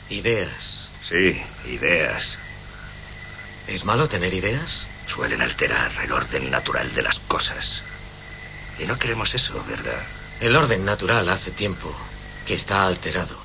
Ideas. Sí, ideas. ¿Es malo tener ideas? Suelen alterar el orden natural de las cosas. Y no queremos eso, ¿verdad? El orden natural hace tiempo que está alterado.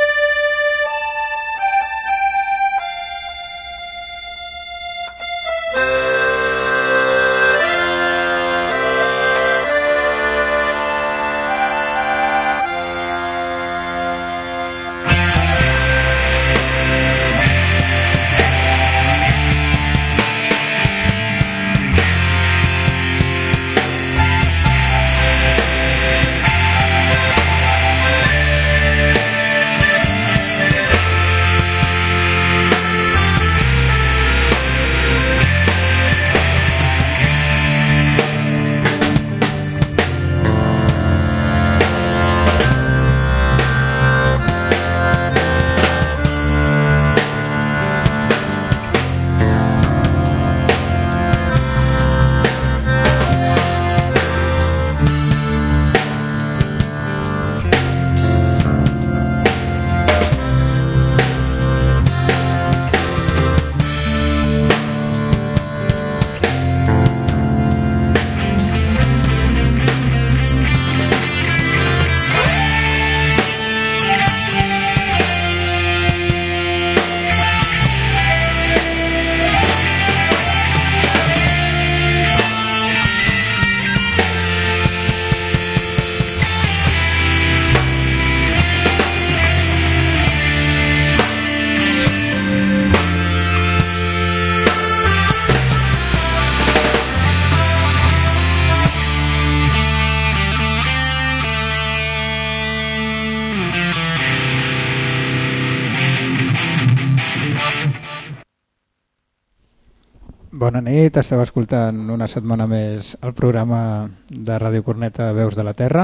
Bona nit, esteu escoltant una setmana més el programa de Ràdio Corneta Veus de la Terra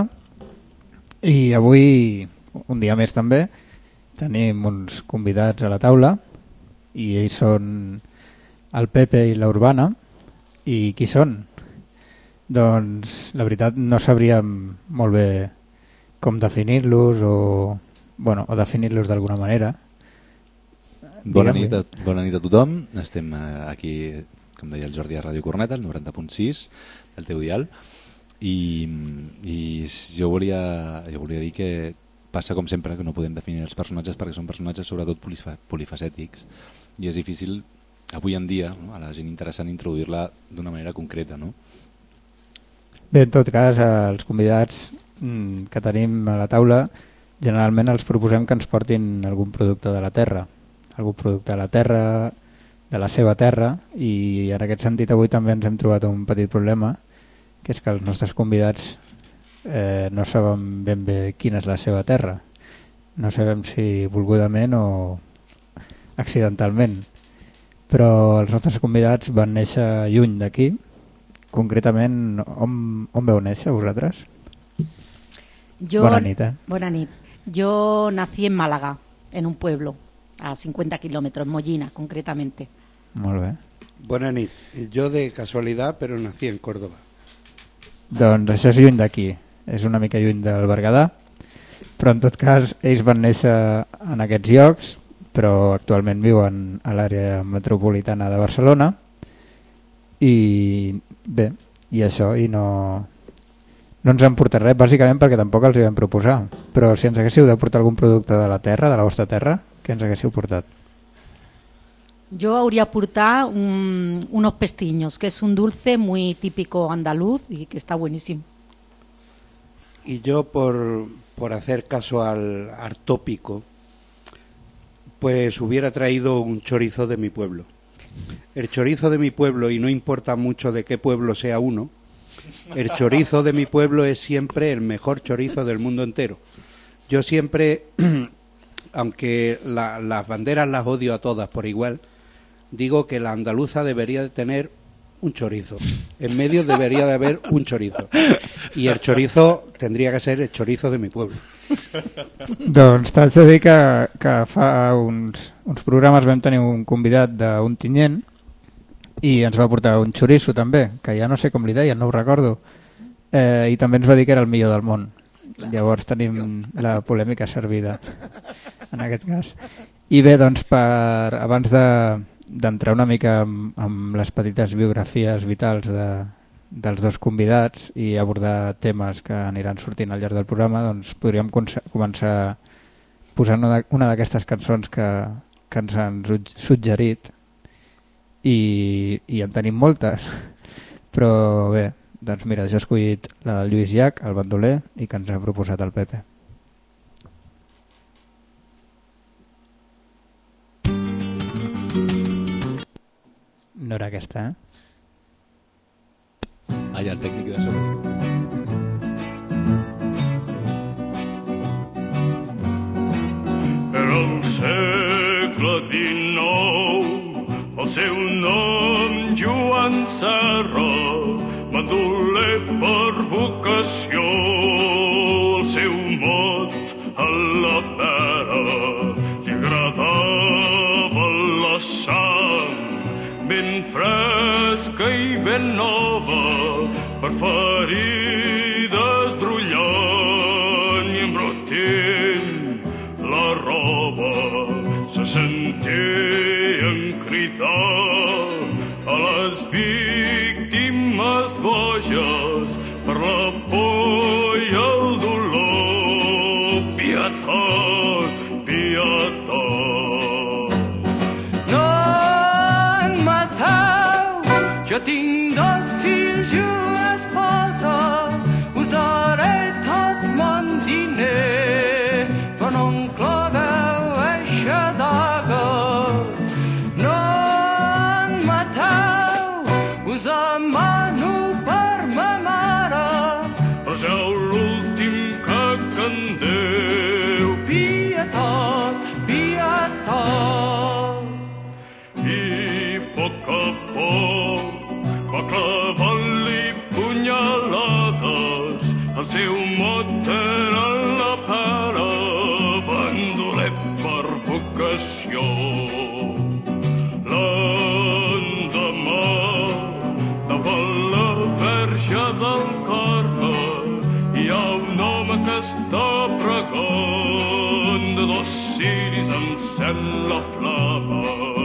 i avui, un dia més també, tenim uns convidats a la taula i ells són el Pepe i la Urbana. I qui són? Doncs la veritat no sabríem molt bé com definir-los o definir-los d'alguna manera. Bona nit a tothom, estem aquí, com deia el Jordi, a Ràdio Corneta, el 90.6 del teu dial, i jo volia dir que passa com sempre, que no podem definir els personatges perquè són personatges sobretot polifacètics i és difícil avui en dia, no, a la gent interessant introduir-la d'una manera concreta, no? Bé, en tot cas, els convidats que tenim a la taula generalment els proposem que ens portin algun producte de la terra, de la seva terra, i en aquest sentit avui també ens hem trobat un petit problema, que és que els nostres convidats no sabem ben bé quina és la seva terra. No sabem si volgudament o accidentalment. Però els nostres convidats van néixer lluny d'aquí. Concretament, on veu néixer vosaltres? Bona nit, Bona nit. Yo nací en Málaga, en un pueblo, a 50 kilómetros, Mollina, concretamente. Molt bé. Bona nit. Jo de casualitat, però nací en Córdoba. Doncs això és lluny d'aquí. És una mica lluny del Berguedà. Però en tot cas, ells van néixer en aquests llocs, però actualment viuen a l'àrea metropolitana de Barcelona. I bé, i això, i no ens han portat res, bàsicament perquè tampoc els hi vam proposar. Però si ens haguéssiu de portar algun producte de la terra, de la vostra terra, què ens haguéssiu portat? Yo habría aportado unos pestiños, que es un dulce muy típico andaluz y que está buenísimo. Y yo, por hacer caso al tópico, pues hubiera traído un chorizo de mi pueblo. El chorizo de mi pueblo, y no importa mucho de qué pueblo sea uno, el chorizo de mi pueblo es siempre el mejor chorizo del mundo entero. Yo siempre, aunque las banderas las odio a todas por igual, digo que la andaluza debería de tener un chorizo. En medio debería de haber un chorizo. Y el chorizo tendría que ser el chorizo de mi pueblo. Doncs t'haig de dir que fa uns programes vam tenir un convidat d'un tinyent i ens va portar un xoriço també, que ja no sé com li deien, no ho recordo, i també ens va dir que era el millor del món. Llavors tenim la polèmica servida en aquest cas. I bé, doncs, abans d'entrar una mica amb les petites biografies vitals dels dos convidats i abordar temes que aniran sortint al llarg del programa, doncs podríem començar posant una d'aquestes cançons que ens han suggerit i en tenim moltes, però bé, doncs mira, jo he escollit la del Lluís Llach, el bandoler, i que ens ha proposat el Pepe. No era aquesta, Ah, ja, el tècnic de sobre. Era el segle XIX, el seu nom Joan Serra, bandoler per vocació, el seu mot a la pera, li agradava la sang, ben fresca i ben nova, per ferides brollant i embrotint la roba. Se sentien cridar a les víctimes boges per la por i el dolor. Pietat, pietat. No en mateu, jo tinc dos fills i una esposa, us daré tot mon diner, però no em claveu eixa daga. No en mateu, us demano per ma mare, reseu l'últim que candeu. pietat, pietat. I a poc va clavant-li punyalades, el seu mot era la pera, bandoler per vocació. L'endemà, davant la Verge del Carme, hi ha un home que està pregant, de dos ciris encén la flama.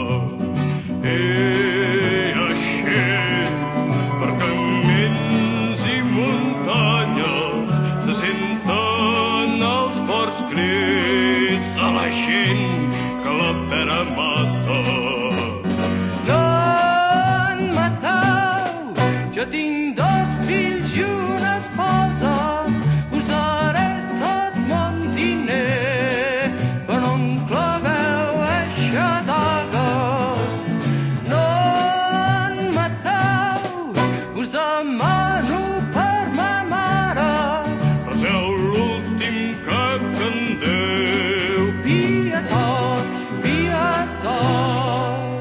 I així, per camins i muntanyes, se senten els forts crits de la gent que la pera mata. No en mateu, jo tinc dos fills i una esposa, us daré tot mon diner, però no em claveu eixa daga. No en mateu, us demano per ma mare, Reseu l'últim que candeu. pietat, pietat.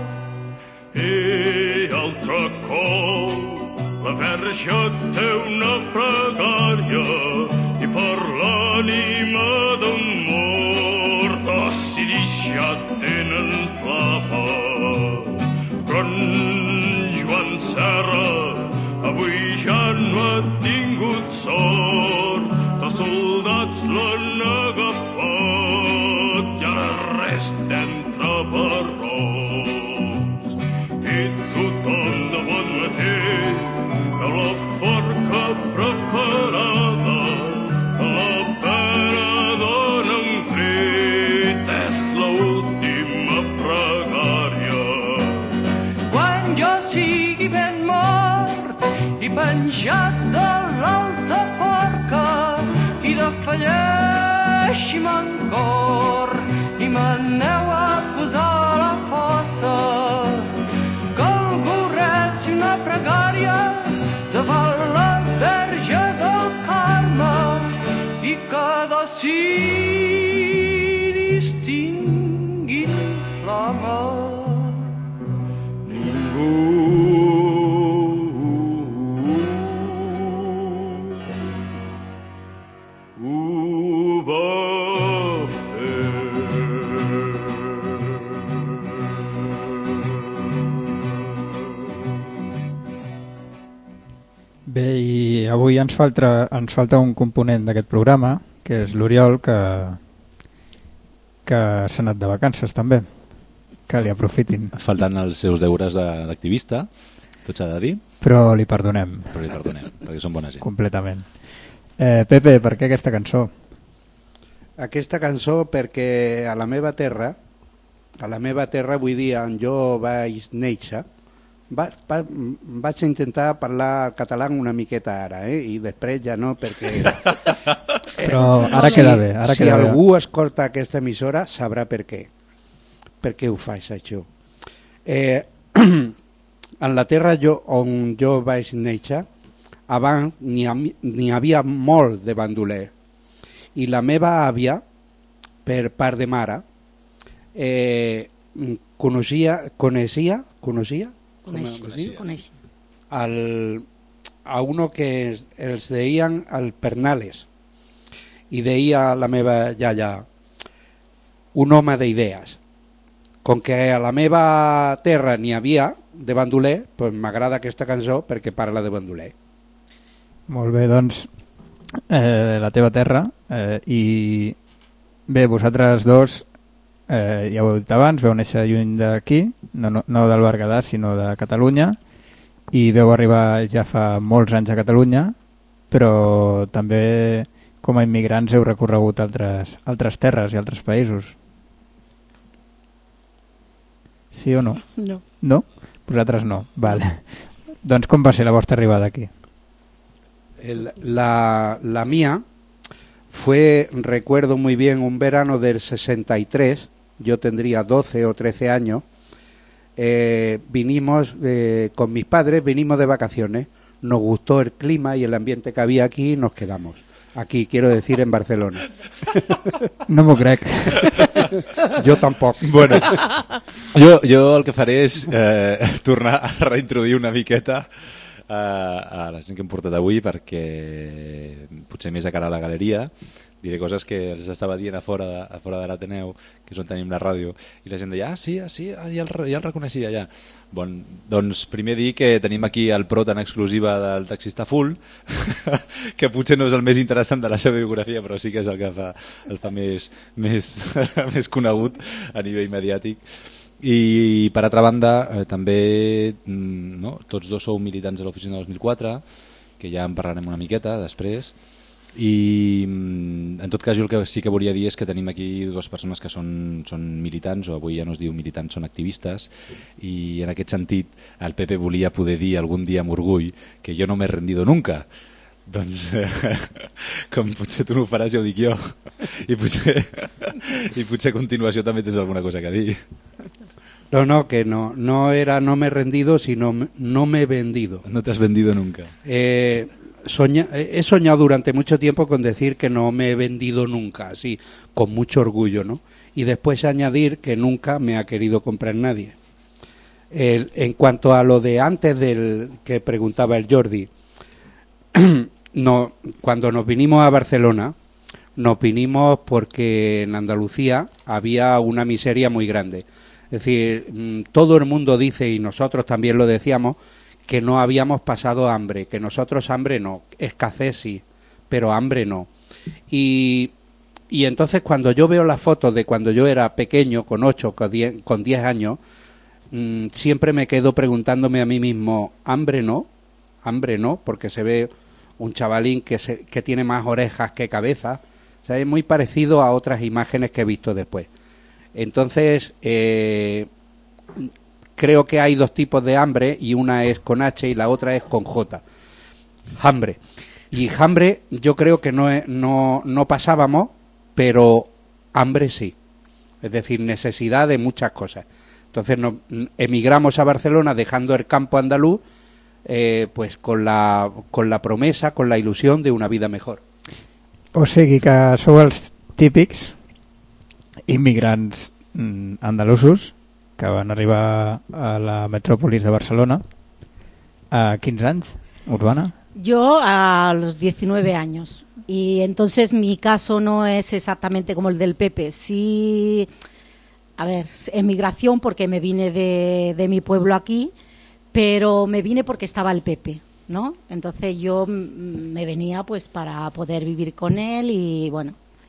I altre cop la Verge té una pregària i per l'ànima d'un mort els ciris ja tenen flama. Però en Joan Serra avui ja no ha tingut sort, els soldats l'han agafat i ara resta entre barrots. I tothom de bon matí veu la forca preparada, la pera dona un crit, és l'última pregària. Quan jo sigui ben mort i penjat de l'alta forca i de falleixi mon cor i m'aneu a posar a la fossa, que algú reci una pregària davant la Verge del Carme i que dos ciris tinguin flama. Ho va fer. Bé, i avui ens falta un component d'aquest programa, que és l'Oriol, que que s'ha anat de vacances també, que li aprofitin. Faltant els seus deures d'activista, tot s'ha de dir. Però li perdonem. Però li perdonem, perquè són bona gent. Completament. Pepe, per què aquesta cançó? Aquesta cançó perquè a la meva terra, vull dir, on jo vaig néixer, vaig intentar parlar català una miqueta ara, i després ja no, perquè... Però ara queda bé. Si algú escolta aquesta emissora sabrà per què. Per què ho faig, això? En la terra on jo vaig néixer, abans n'hi havia molt de bandoler. I la meva àvia, per part de mare, coneixia a uno que els deien el Pernales, i deia la meva iaia, un home d'idees. Com que a la meva terra n'hi havia de bandoler, doncs m'agrada aquesta cançó perquè parla de bandoler. Molt bé, doncs la teva terra, i bé, vosaltres dos ja ho heu dit abans, veu néixer lluny d'aquí, no del Berguedà sinó de Catalunya, i veu arribar ja fa molts anys a Catalunya, però també com a immigrants heu recorregut altres terres i altres països. Sí o no? No. No? Vosaltres no. Vale. Doncs com va ser la vostra arribada aquí? La mía fue, recuerdo muy bien, un verano del 63, yo tendría 12 o 13 años, vinimos con mis padres, vinimos de vacaciones, nos gustó el clima y el ambiente que había aquí y nos quedamos. Aquí, quiero decir, en Barcelona. No m'ho crec. Jo tampoc. Bueno, jo el que faré és tornar a reintroduir una miqueta a la gent que hem portat avui, perquè potser més a cara a la galeria diré coses que els estava dient a fora de l'Ateneu, que és on tenim la ràdio, i la gent deia, sí, ja el reconeixia ja. Bon, doncs primer dir que tenim aquí el prot en exclusiva del Taxista Full, que potser no és el més interessant de la seva biografia, però sí que és el que el fa més conegut a nivell mediàtic. I per altra banda, també tots dos sou militants de l'Oficina 2004, que ja en parlarem una miqueta després, i en tot cas jo el que sí que volia dir és que tenim aquí dues persones que són militants, o avui ja no es diu militants, són activistes, i en aquest sentit el Pepe volia poder dir algun dia amb orgull que jo no m'he rendido nunca. Doncs com potser tu no ho faràs, ja ho dic jo, i potser a continuació també tens alguna cosa que dir. No, que no era no me he rendido, sino no me he vendido. No te has vendido nunca. He soñado durante mucho tiempo con decir que no me he vendido nunca, así, con mucho orgullo, ¿no? Y después añadir que nunca me ha querido comprar nadie. En cuanto a lo de antes del que preguntaba el Jordi, cuando nos vinimos a Barcelona, nos vinimos porque en Andalucía había una miseria muy grande. Es decir, todo el mundo dice, y nosotros también lo decíamos, que no habíamos pasado hambre, que nosotros hambre no, escasez sí, pero hambre no. Y entonces cuando yo veo las fotos de cuando yo era pequeño, con 8, con 10 años, siempre me quedo preguntándome a mí mismo, hambre no, porque se ve un chavalín que tiene más orejas que cabeza. O sea, es muy parecido a otras imágenes que he visto después. Entonces, creo que hay dos tipos de hambre, y una es con H y la otra es con J. Hambre. Y hambre yo creo que no pasábamos, pero hambre sí. Es decir, necesidad de muchas cosas. Entonces emigramos a Barcelona dejando el campo andaluz, pues con la promesa, con la ilusión de una vida mejor. O sigui que sou els típics immigrants andalusos que van arribar a la metròpolis de Barcelona a 15 anys, Urbana. Yo a los 19 años, y entonces mi caso no es exactamente como el del Pepe. Sí, a ver, emigración porque me vine de mi pueblo aquí, pero me vine porque estaba el Pepe, ¿no? Entonces yo me venía pues para poder vivir con él, y bueno,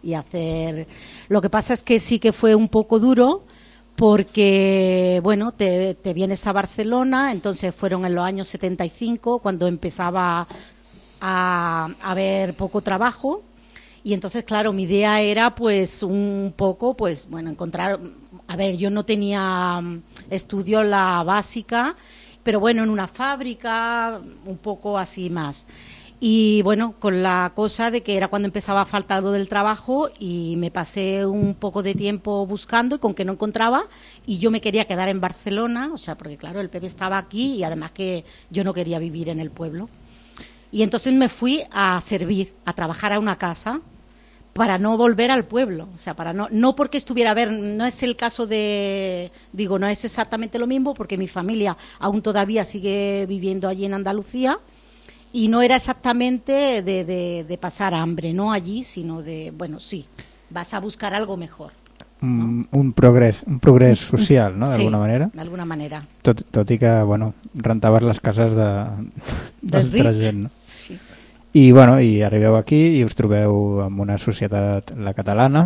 y hacer... Lo que pasa es que sí que fue un poco duro porque, bueno, te vienes a Barcelona, entonces fueron en los años 75 cuando empezaba a haber poco trabajo. Y entonces, claro, mi idea era pues un poco, pues bueno, encontrar... A ver, yo no tenía estudio la básica, pero bueno, en una fábrica, un poco así más. Y bueno, con la cosa de que era cuando empezaba a faltar lo del trabajo y me pasé un poco de tiempo buscando y con que no encontraba y yo me quería quedar en Barcelona, o sea, porque claro, el Pepe estaba aquí y además que yo no quería vivir en el pueblo. Y entonces me fui a servir, a trabajar a una casa para no volver al pueblo, o sea, para no porque estuviera, a ver, no es el caso de, digo, no es exactamente lo mismo porque mi familia aún todavía sigue viviendo allí en Andalucía y no era exactamente de pasar hambre, no allí, sino de, bueno, sí, vas a buscar algo mejor. ¿no? Un progrés social, no?, d'alguna manera. D'alguna manera. Tot i que, bueno, rentaves les cases d'altra gent, no? Sí. I, bueno, i arribeu aquí i us trobeu amb una societat, la catalana,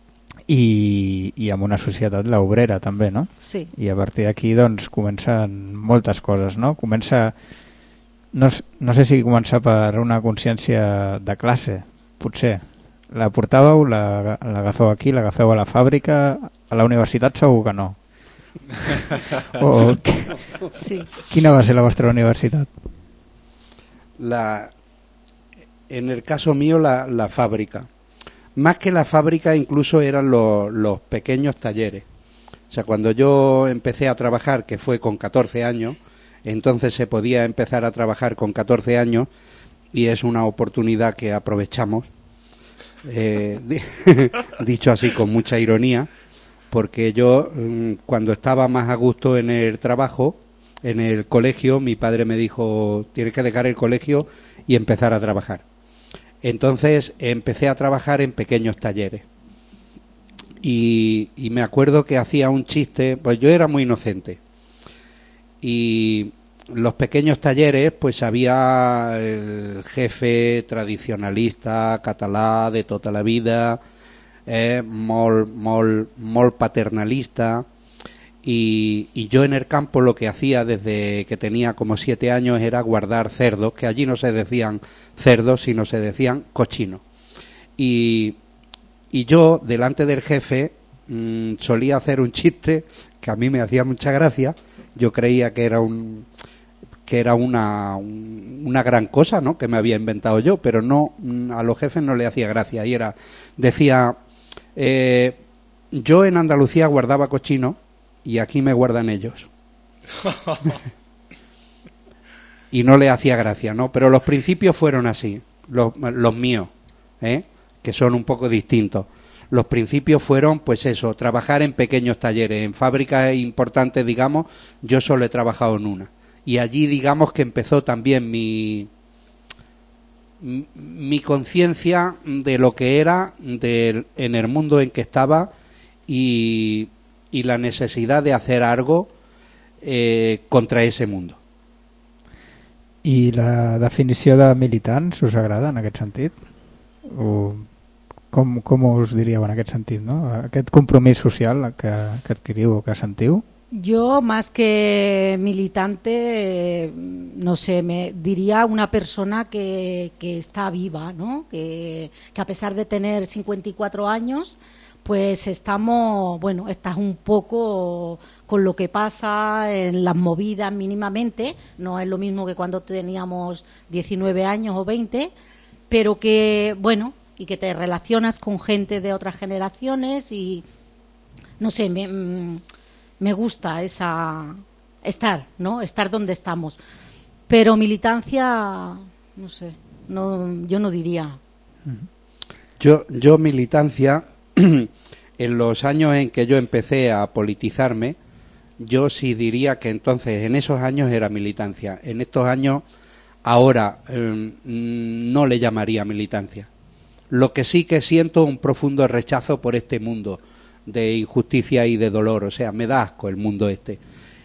i amb una societat la obrera també, no? Sí. I a partir d'aquí doncs comencen moltes coses, no? Comença, no sé si comença per una consciència de classe, potser. La portàveu, l'agafeu aquí, l'agafeu a la fàbrica, a la universitat segur que no. Sí. Quina va ser la vostra universitat? En el caso mío, la fábrica. Más que la fábrica, incluso eran los pequeños talleres. O sea, cuando yo empecé a trabajar, que fue con 14 años, entonces se podía empezar a trabajar con 14 años y es una oportunidad que aprovechamos, dicho así con mucha ironía, porque yo, cuando estaba más a gusto en el trabajo, en el colegio, mi padre me dijo, tienes que dejar el colegio y empezar a trabajar. Entonces empecé a trabajar en pequeños talleres y me acuerdo que hacía un chiste, pues yo era muy inocente y los pequeños talleres pues había el jefe tradicionalista català de tota la vida, molt paternalista. Y yo en el campo lo que hacía desde que tenía como 7 años era guardar cerdos, que allí no se decían cerdos, sino se decían cochinos. Y yo, delante del jefe, solía hacer un chiste que a mí me hacía mucha gracia. Yo creía que era una gran cosa, ¿no?, que me había inventado yo, pero no, a los jefes no le hacía gracia. Y decía, yo en Andalucía guardaba cochinos y aquí me guardan ellos. Y no le hacía gracia, ¿no? Pero los principios fueron así, los míos, que son un poco distintos. Los principios fueron, pues eso, trabajar en pequeños talleres, en fábricas importantes, digamos, yo solo he trabajado en una. Y allí, digamos, que empezó también mi conciencia de lo que era en el mundo en que estaba y la necesidad de hacer algo contra ese mundo. I la definició de militants us agrada en aquest sentit? O com us diríeu en aquest sentit, no? Aquest compromís social que adquiriu o que sentiu? Yo, más que militante, no sé, me diría una persona que está viva, ¿no? Que a pesar de tener 54 años, pues estás un poco con lo que pasa en las movidas mínimamente, no es lo mismo que cuando teníamos 19 años o 20, pero que, bueno, y que te relacionas con gente de otras generaciones y, no sé, me gusta estar donde estamos. Pero militancia, no sé, yo no diría. Yo militancia... En los años en que yo empecé a politizarme, yo sí diría que entonces en esos años era militancia. En estos años, ahora no le llamaría militancia. Lo que sí que siento un profundo rechazo por este mundo de injusticia y de dolor. O sea, me da asco el mundo este.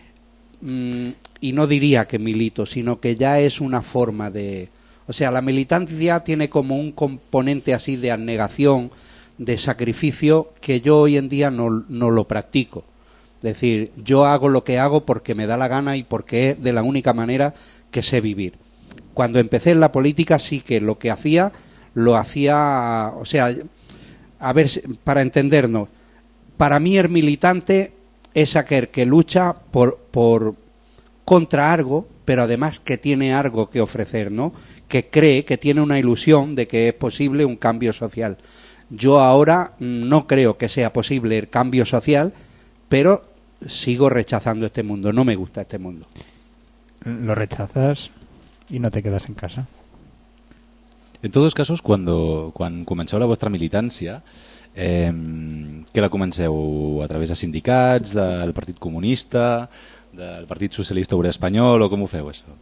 Y no diría que milito, sino que ya es una forma de... O sea, la militancia tiene como un componente así de abnegación, de sacrificio que yo hoy en día no lo practico. Es decir, yo hago lo que hago porque me da la gana y porque es de la única manera que sé vivir. Cuando empecé en la política sí que lo que hacía, lo hacía, o sea, a ver, para entendernos, para mí el militante es aquel que lucha por contra algo, pero además que tiene algo que ofrecer, ¿no? Que cree, que tiene una ilusión de que es posible un cambio social. Yo ahora no creo que sea posible el cambio social, pero sigo rechazando este mundo, no me gusta este mundo. Lo rechazas y no te quedas en casa. En tots els casos, quan comenceu la vostra militància, que la comenceu a través de sindicats, del Partit Comunista, del Partit Socialista Obrer Espanyol, o com ho feu, això?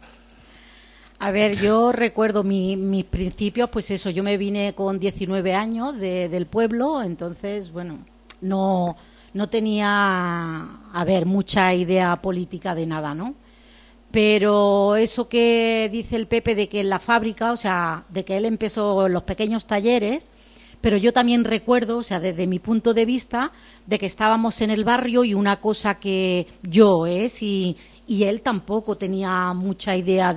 A ver, yo recuerdo mis principios, pues eso, yo me vine con 19 años del pueblo, entonces, bueno, no tenía, a ver, mucha idea política de nada, ¿no? Pero eso que dice el Pepe de que en la fábrica, o sea, de que él empezó los pequeños talleres, pero yo también recuerdo, o sea, desde mi punto de vista, de que estábamos en el barrio y una cosa que yo y él tampoco tenía mucha idea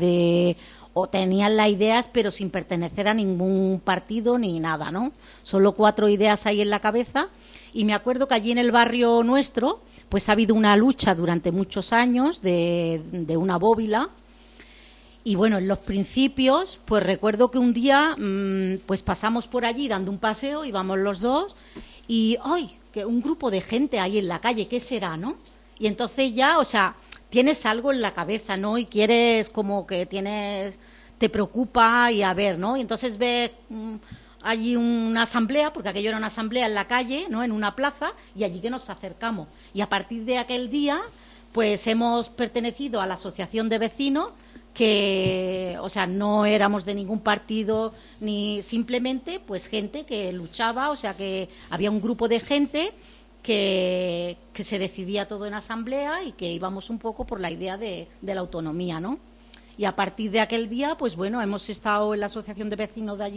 o tenían las ideas, pero sin pertenecer a ningún partido ni nada, ¿no? Solo 4 ideas ahí en la cabeza. Y me acuerdo que allí en el barrio nuestro, pues ha habido una lucha durante muchos años de una bóvila. Y bueno, en los principios, pues recuerdo que un día pues pasamos por allí dando un paseo, íbamos los dos, y ¡ay! Que un grupo de gente ahí en la calle, ¿qué será, no? Y entonces ya, o sea, tienes algo en la cabeza, ¿no? Y quieres como que te preocupa y a ver, ¿no? Y entonces ves allí una asamblea, porque aquello era una asamblea en la calle, ¿no? En una plaza, y allí que nos acercamos. Y a partir de aquel día, pues hemos pertenecido a la asociación de vecinos, que, o sea, no éramos de ningún partido, ni simplemente, pues gente que luchaba, o sea, que había un grupo de gente que se decidía todo en asamblea y que íbamos un poco por la idea de la autonomía, ¿no? Y a partir de aquel día, pues bueno, hemos estado en la asociación de vecinos de allí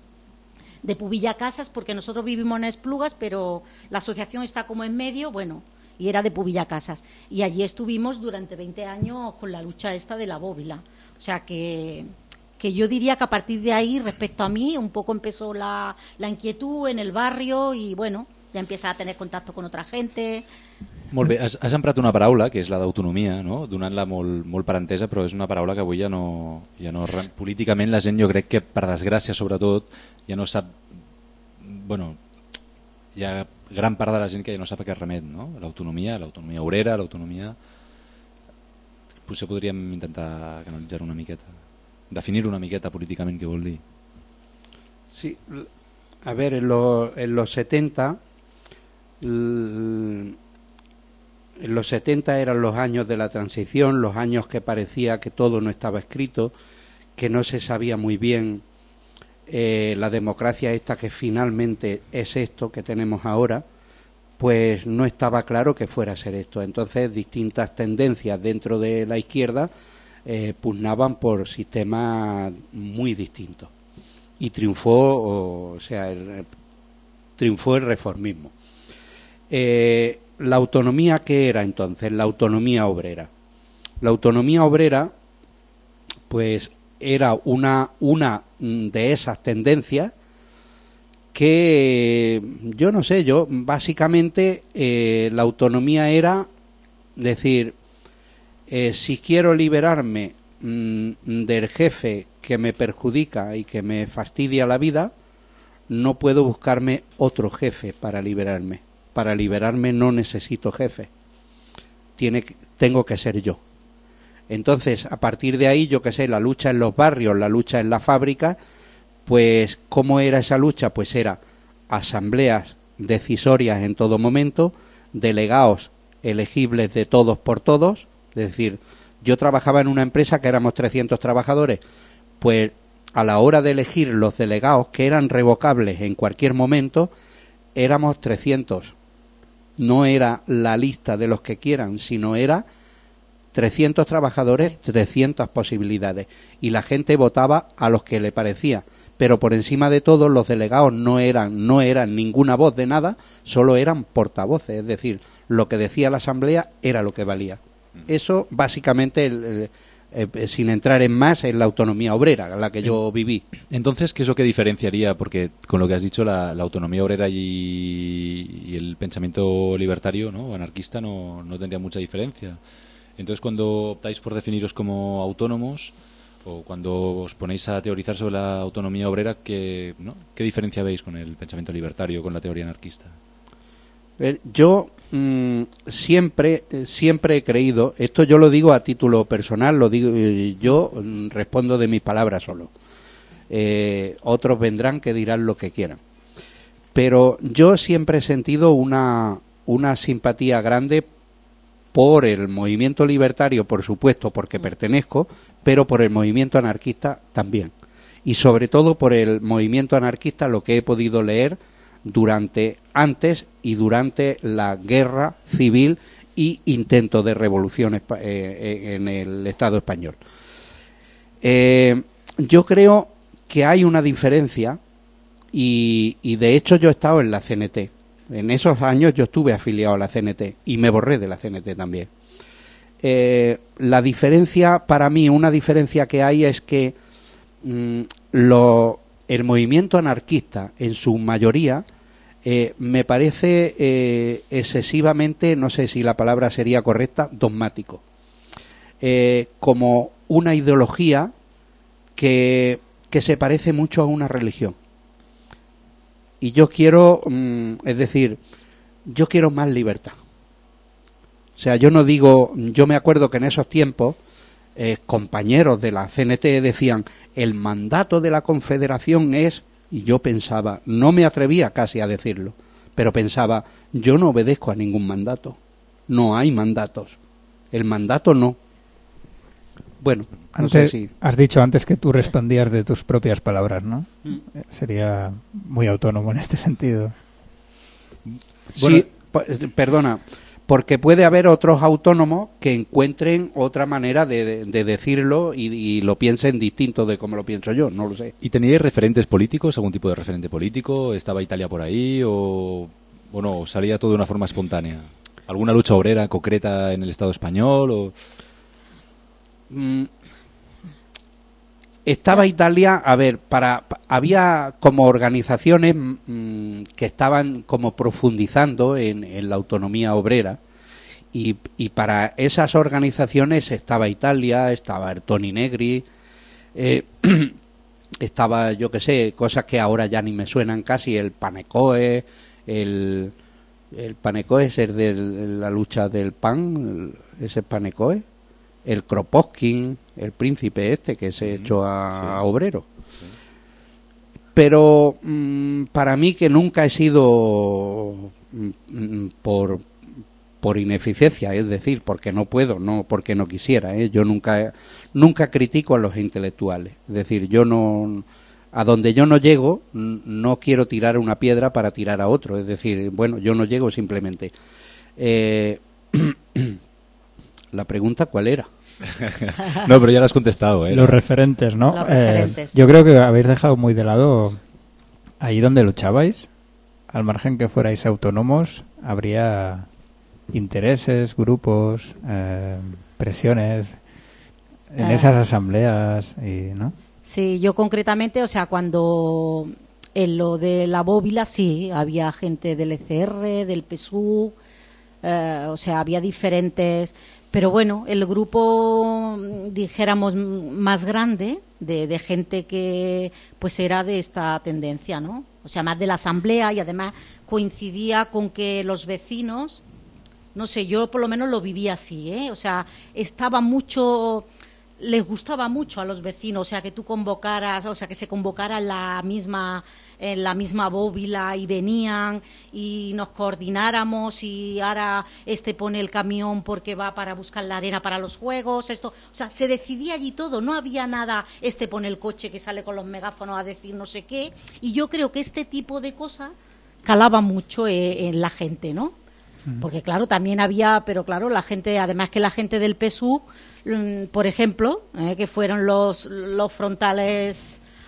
de Pubilla Casas, porque nosotros vivimos en Esplugas, pero la asociación está como en medio, bueno, y era de Pubilla Casas. Y allí estuvimos durante 20 años con la lucha esta de la bóvila. O sea que yo diría que a partir de ahí, respecto a mí, un poco empezó la inquietud en el barrio i, bueno, ja empieza a tener contacto con otra gente. Molt bé, has emprat una paraula, que és la d'autonomia, no? Donant-la molt per entesa, però és una paraula que avui ja no... Políticament la gent, jo crec que, per desgràcia, sobretot, ja no sap... Bueno, hi ha gran part de la gent que ja no sap a què remet, no? L'autonomia obrera, l'autonomia... Potser podríem intentar canalitzar una miqueta, definir una miqueta políticament què vol dir. Sí, a ver, en los 70... En los 70 eran los años de la transición, los años que parecía que todo no estaba escrito, que no se sabía muy bien la democracia esta que finalmente es esto que tenemos ahora, pues no estaba claro que fuera a ser esto. Entonces distintas tendencias dentro de la izquierda pugnaban por sistemas muy distintos. Y triunfó, triunfó el reformismo. La autonomía, ¿qué era entonces? La autonomía obrera. La autonomía obrera, pues, era una de esas tendencias que, yo no sé, básicamente la autonomía era decir, si quiero liberarme del jefe que me perjudica y que me fastidia la vida, no puedo buscarme otro jefe para liberarme. Para liberarme no necesito jefe, tengo que ser yo. Entonces, a partir de ahí, yo qué sé, la lucha en los barrios, la lucha en la fábrica, pues, ¿cómo era esa lucha? Pues era asambleas decisorias en todo momento, delegados elegibles de todos por todos, es decir, yo trabajaba en una empresa que éramos 300 trabajadores, pues a la hora de elegir los delegados que eran revocables en cualquier momento, éramos 300. No era la lista de los que quieran, sino era 300 trabajadores, 300 posibilidades. Y la gente votaba a los que le parecía. pero por encima de todo los delegados no eran ninguna voz de nada, solo eran portavoces, es decir, lo que decía la asamblea era lo que valía. Eso básicamente, sin entrar en más, es la autonomía obrera, la que yo viví. Entonces, ¿qué es lo que diferenciaría? Porque con lo que has dicho, la autonomía obrera y el pensamiento libertario, ¿no?, anarquista, no tendría mucha diferencia. Entonces, cuando optáis por definiros como autónomos, o cuando os ponéis a teorizar sobre la autonomía obrera, ¿qué diferencia veis con el pensamiento libertario, con la teoría anarquista? Yo siempre he creído, esto yo lo digo a título personal, lo digo, yo respondo de mis palabras solo. Otros vendrán que dirán lo que quieran. Pero yo siempre he sentido una simpatía grande por el movimiento libertario, por supuesto, porque pertenezco, pero por el movimiento anarquista también. Y sobre todo por el movimiento anarquista, lo que he podido leer antes y durante la guerra civil y intento de revolución en el Estado español. Yo creo que hay una diferencia y de hecho yo he estado en la CNT. En esos años yo estuve afiliado a la CNT y me borré de la CNT también. La diferencia, para mí, una diferencia que hay es que el movimiento anarquista, en su mayoría, me parece excesivamente, no sé si la palabra sería correcta, dogmático. Como una ideología que se parece mucho a una religión. Y yo quiero, es decir, yo quiero más libertad. O sea, yo me acuerdo que en esos tiempos compañeros de la CNT decían, el mandato de la Confederación es, y yo pensaba, no me atrevía casi a decirlo, pero pensaba, yo no obedezco a ningún mandato, no hay mandatos, el mandato no. Bueno, no sé si... Has dicho antes que tú respondías de tus propias palabras, ¿no? Sería muy autónomo en este sentido. Sí, perdona, porque puede haber otros autónomos que encuentren otra manera de decirlo y lo piensen distinto de como lo pienso yo, no lo sé. ¿Y teníais referentes políticos, algún tipo de referente político? ¿Estaba Italia por ahí o no, salía todo de una forma espontánea? ¿Alguna lucha obrera concreta en el Estado español o...? Estaba Italia, a ver, había como organizaciones que estaban como profundizando en la autonomía obrera y para esas organizaciones estaba Italia, estaba Ertoni Negri, estaba, yo qué sé, cosas que ahora ya ni me suenan casi, el Panecoe, el Panecoe es el de la lucha del pan, ese Panecoe. El Kropotkin, el príncipe que se echó a obrero. Sí. Pero para mí, que nunca he sido por ineficiencia, es decir, porque no puedo, no porque no quisiera, yo nunca critico a los intelectuales, es decir, yo no, a donde yo no llego, no quiero tirar una piedra para tirar a otro, es decir, bueno, yo no llego simplemente. La pregunta, ¿cuál era? No, pero ya lo has contestado. Los referentes, ¿no? Los referentes. Yo creo que habéis dejado muy de lado ahí donde luchabais. Al margen que fuerais autónomos, habría intereses, grupos, presiones en esas asambleas, ¿no? Sí, yo concretamente, o sea, cuando en lo de la bóvila sí, había gente del ECR, del PSUV, o sea, había diferentes... Pero bueno, el grupo, dijéramos, más grande de gente que pues era de esta tendencia, ¿no? O sea, más de la asamblea, y además coincidía con que los vecinos, no sé, yo por lo menos lo vivía así, ¿eh? O sea, estaba mucho, les gustaba mucho a los vecinos, o sea, que tú convocaras, o sea, que se convocara en la misma bóvila y venían y nos coordináramos, y ahora pone el camión porque va para buscar la arena para los juegos, esto, o sea, se decidía allí todo, no había nada, pone el coche que sale con los megáfonos a decir no sé qué, y yo creo que este tipo de cosas calaba mucho en la gente, ¿no? Porque claro, también había, pero claro, la gente, además que la gente del PSUV, por ejemplo, que fueron los frontales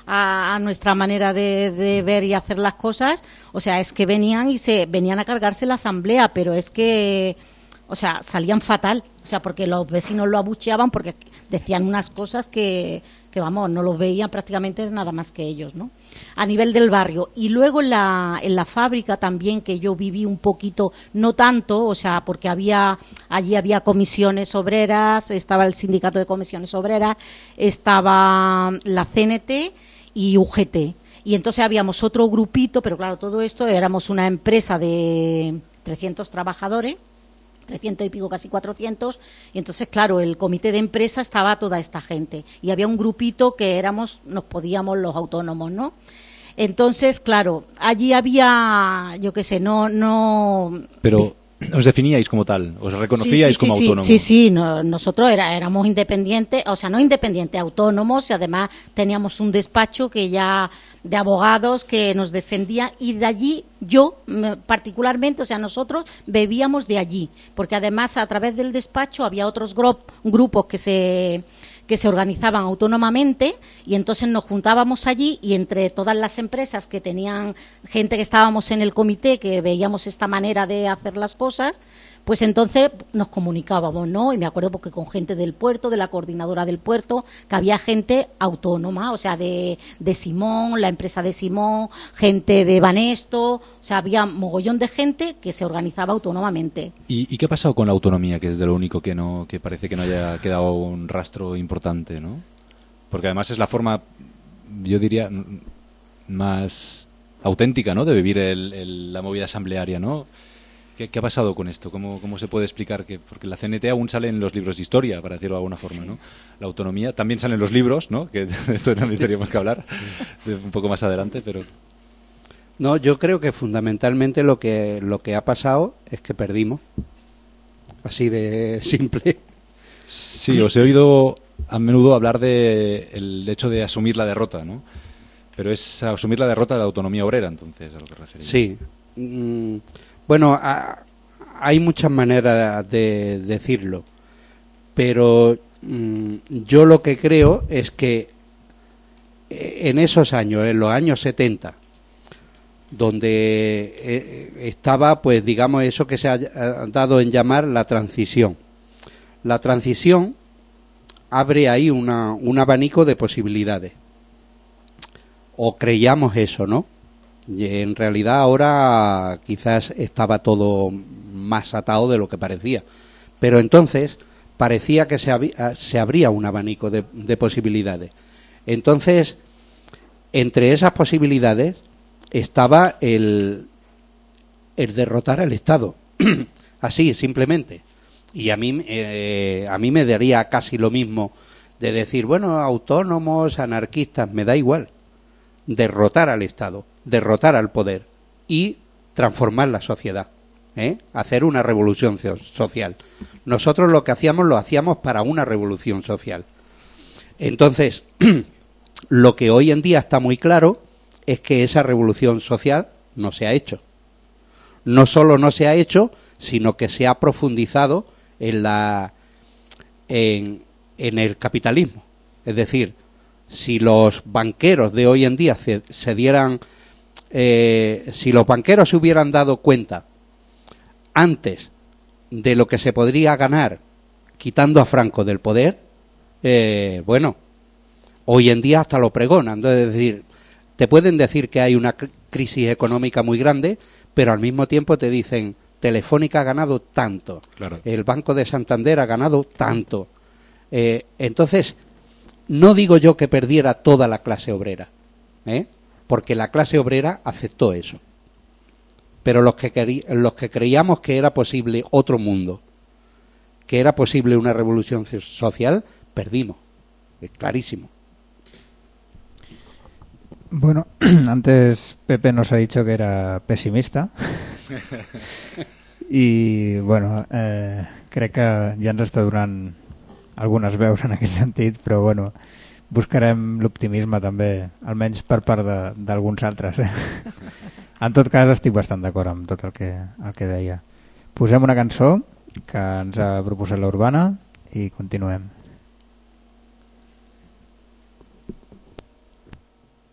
a nuestra manera de ver y hacer las cosas, o sea, es que venían a cargarse la asamblea, pero es que, o sea, salían fatal, o sea, porque los vecinos lo abucheaban porque decían unas cosas que vamos, no los veían prácticamente nada más que ellos, ¿no? A nivel del barrio. Y luego en la fábrica también, que yo viví un poquito, no tanto, o sea, porque allí había comisiones obreras, estaba el sindicato de comisiones obreras, estaba la CNT y UGT. Y entonces habíamos otro grupito, pero claro, todo esto, éramos una empresa de 300 trabajadores, 300 y pico, casi 400, y entonces, claro, el comité de empresa estaba toda esta gente, y había un grupito que nos podíamos los autónomos, ¿no? Entonces, claro, allí había, yo qué sé, no... Pero os definíais como tal, os reconocíais como autónomos. Sí, nosotros éramos independientes, o sea, no independientes, autónomos, y además teníamos un despacho de abogados que nos defendía, y de allí yo particularmente, o sea, nosotros bebíamos de allí, porque además a través del despacho había otros grupos que se organizaban autónomamente, y entonces nos juntábamos allí, y entre todas las empresas que tenían gente que estábamos en el comité, que veíamos esta manera de hacer las cosas, pues entonces nos comunicábamos, ¿no? Y me acuerdo porque con gente del puerto, de la coordinadora del puerto, que había gente autónoma, o sea, de Simón, la empresa de Simón, gente de Banesto, o sea, había mogollón de gente que se organizaba autónomamente. ¿Y qué ha pasado con la autonomía, que es de lo único que parece que no haya quedado un rastro importante, ¿no? Porque además es la forma, yo diría, más auténtica, ¿no?, de vivir la movida asamblearia, ¿no? ¿Qué ha pasado con esto? ¿Cómo se puede explicar? Porque la CNT aún sale en los libros de historia, para decirlo de alguna forma, ¿no? La autonomía también sale en los libros, ¿no? Que de esto también tendríamos que hablar un poco más adelante, pero... No, yo creo que fundamentalmente lo que ha pasado es que perdimos. Así de simple. Sí, os he oído a menudo hablar del hecho de asumir la derrota, ¿no? Pero es asumir la derrota de la autonomía obrera, entonces, a lo que referís. Sí. Bueno, hay muchas maneras de decirlo, pero yo lo que creo es que en esos años, en los años 70, donde estaba, pues digamos, eso que se ha dado en llamar la transición. La transición abre ahí un abanico de posibilidades. O creíamos eso, ¿no? Y en realidad ahora quizás estaba todo más atado de lo que parecía. Pero entonces parecía que se abría un abanico de posibilidades. Entonces, entre esas posibilidades estaba el derrotar al Estado. Así, simplemente. Y a mí me daría casi lo mismo de decir, bueno, autónomos, anarquistas, me da igual. Derrotar al Estado, derrotar al poder y transformar la sociedad, hacer una revolución social. Nosotros lo hacíamos para una revolución social. Entonces, lo que hoy en día está muy claro es que esa revolución social no se ha hecho. No solo no se ha hecho, sino que se ha profundizado en el capitalismo. Es decir, si los banqueros de hoy en día si los banqueros se hubieran dado cuenta antes de lo que se podría ganar quitando a Franco del poder, bueno, hoy en día hasta lo pregonan. Es decir, te pueden decir que hay una crisis económica muy grande, pero al mismo tiempo te dicen, Telefónica ha ganado tanto, claro. El Banco de Santander ha ganado tanto. Entonces, no digo yo que perdiera toda la clase obrera, porque la clase obrera aceptó eso. Pero los que creíamos que era posible otro mundo, que era posible una revolución social, perdimos. Es clarísimo. Bueno, antes Pepe nos ha dicho que era pesimista. I, bueno, crec que ja ens està donant algunes veus en aquest sentit, però bueno, buscarem l'optimisme també, almenys per part d'alguns altres. En tot cas, estic bastant d'acord amb tot el que deia. Posem una cançó que ens ha proposat la Urbana i continuem.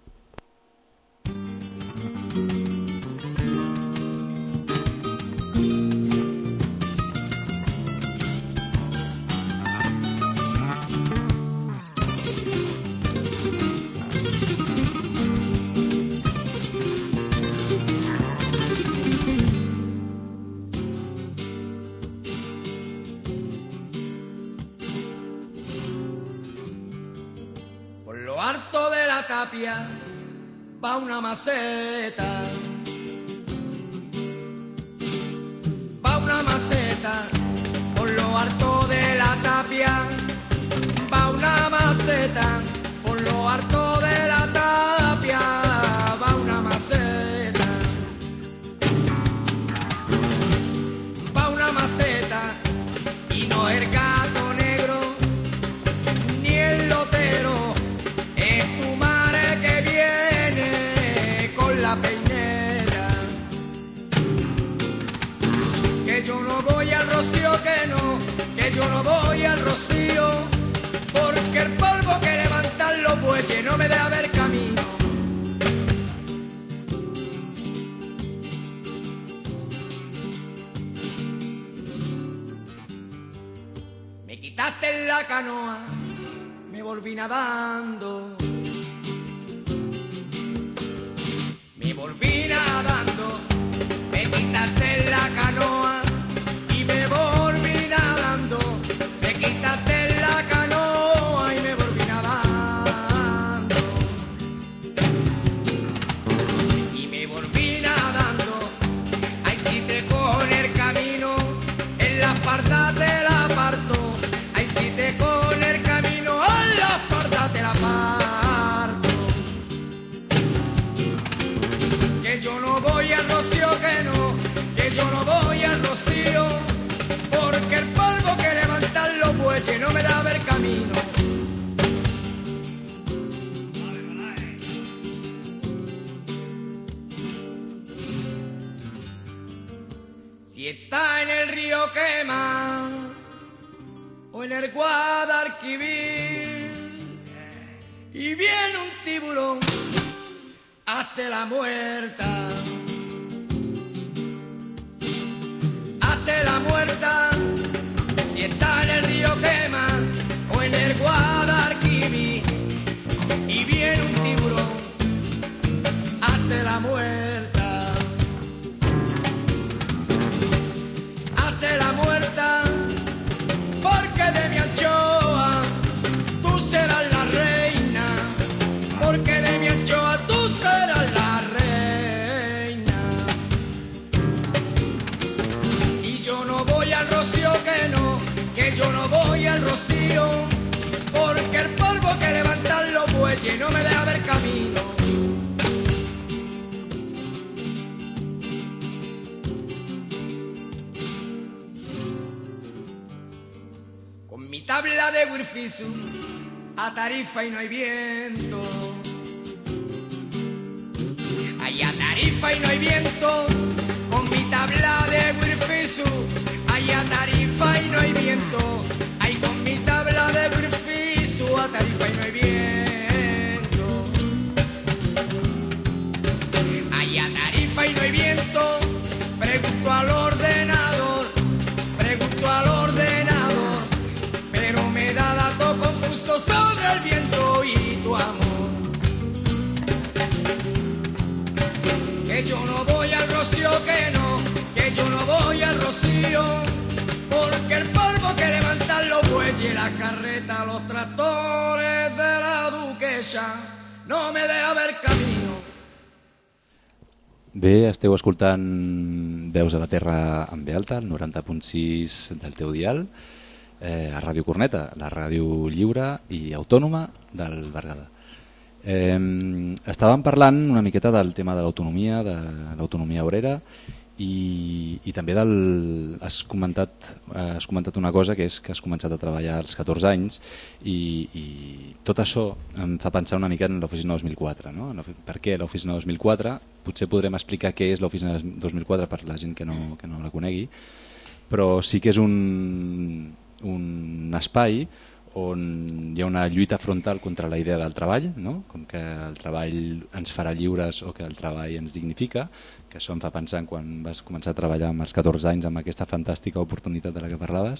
tapia va una maceta. Va una maceta por lo alto de la tapia. Va una maceta por lo alto de la tapia. Va una maceta. Va una maceta y no el gato negro ni el lotero. Es tu madre que viene con la peinera. Que yo no voy al rocío, que yo no voy al rocío, porque el polvo que levantan los bueyes no me deja ver camino. Me quitaste la canoa, me volví nadando. Me volví nadando, me quitaste la canoa y me volví nadando. Me quitaste la canoa y me volví nadando. Y me volví nadando. Ay, si te cojo en el camino, en la espalda te la parto. Ay, si te cojo en el camino, en la espalda te la parto. Que yo no voy al rocío, que yo no voy al rocío, porque el polvo que levantan los bueyes no me da ver camino. Si está en el río Quema o en el Guadalquivir y viene un tiburón, hazte la muerta. Hazte la muerta. Si está en el río Quema o en el Guadalquivir y viene un tiburón, hazte la muerta. Hazte la muerta, porque de mi anchoa tú serás la reina, porque de mi anchoa tú serás la reina. Y yo no voy al rocío, que yo no voy al rocío, porque el polvo que levantan los bueyes no me deja ver camino. Con mi tabla de Wirfisu a Tarifa y no hay viento. Ay, a Tarifa y no hay viento. Con mi tabla de Wirfisu, ay, a Tarifa y no hay viento. Ay, con mi tabla de Wirfisu a Tarifa y no hay viento. Ay, a Tarifa y no hay viento. Pregunto al ordenador, pregunto al ordenador, pero me da dato confuso sobre el viento y tu amor. Que yo no voy al rocío, que yo no voy al rocío, porque el polvo que levantan los bueyes, la carreta, los tractores de la duquesa no me deja ver camino. Bé, esteu escoltant Veus de la Terra en B alta, el 90.6 del teu dial, a Ràdio Corneta, la ràdio lliure i autònoma del Berguedà. Estàvem parlant una miqueta del tema de l'autonomia obrera i també has comentat una cosa, que és que has començat a treballar als 14 anys i tot això em fa pensar una mica en l'Oficina 2004, no? Per què l'Oficina 2004? Potser podrem explicar què és l'Oficina 2004 per la gent que no la conegui, però sí que és un espai on hi ha una lluita frontal contra la idea del treball, no? Com que el treball ens farà lliures o que el treball ens dignifica, que això em fa pensar quan vas començar a treballar amb els 14 anys amb aquesta fantàstica oportunitat de la que parlaves,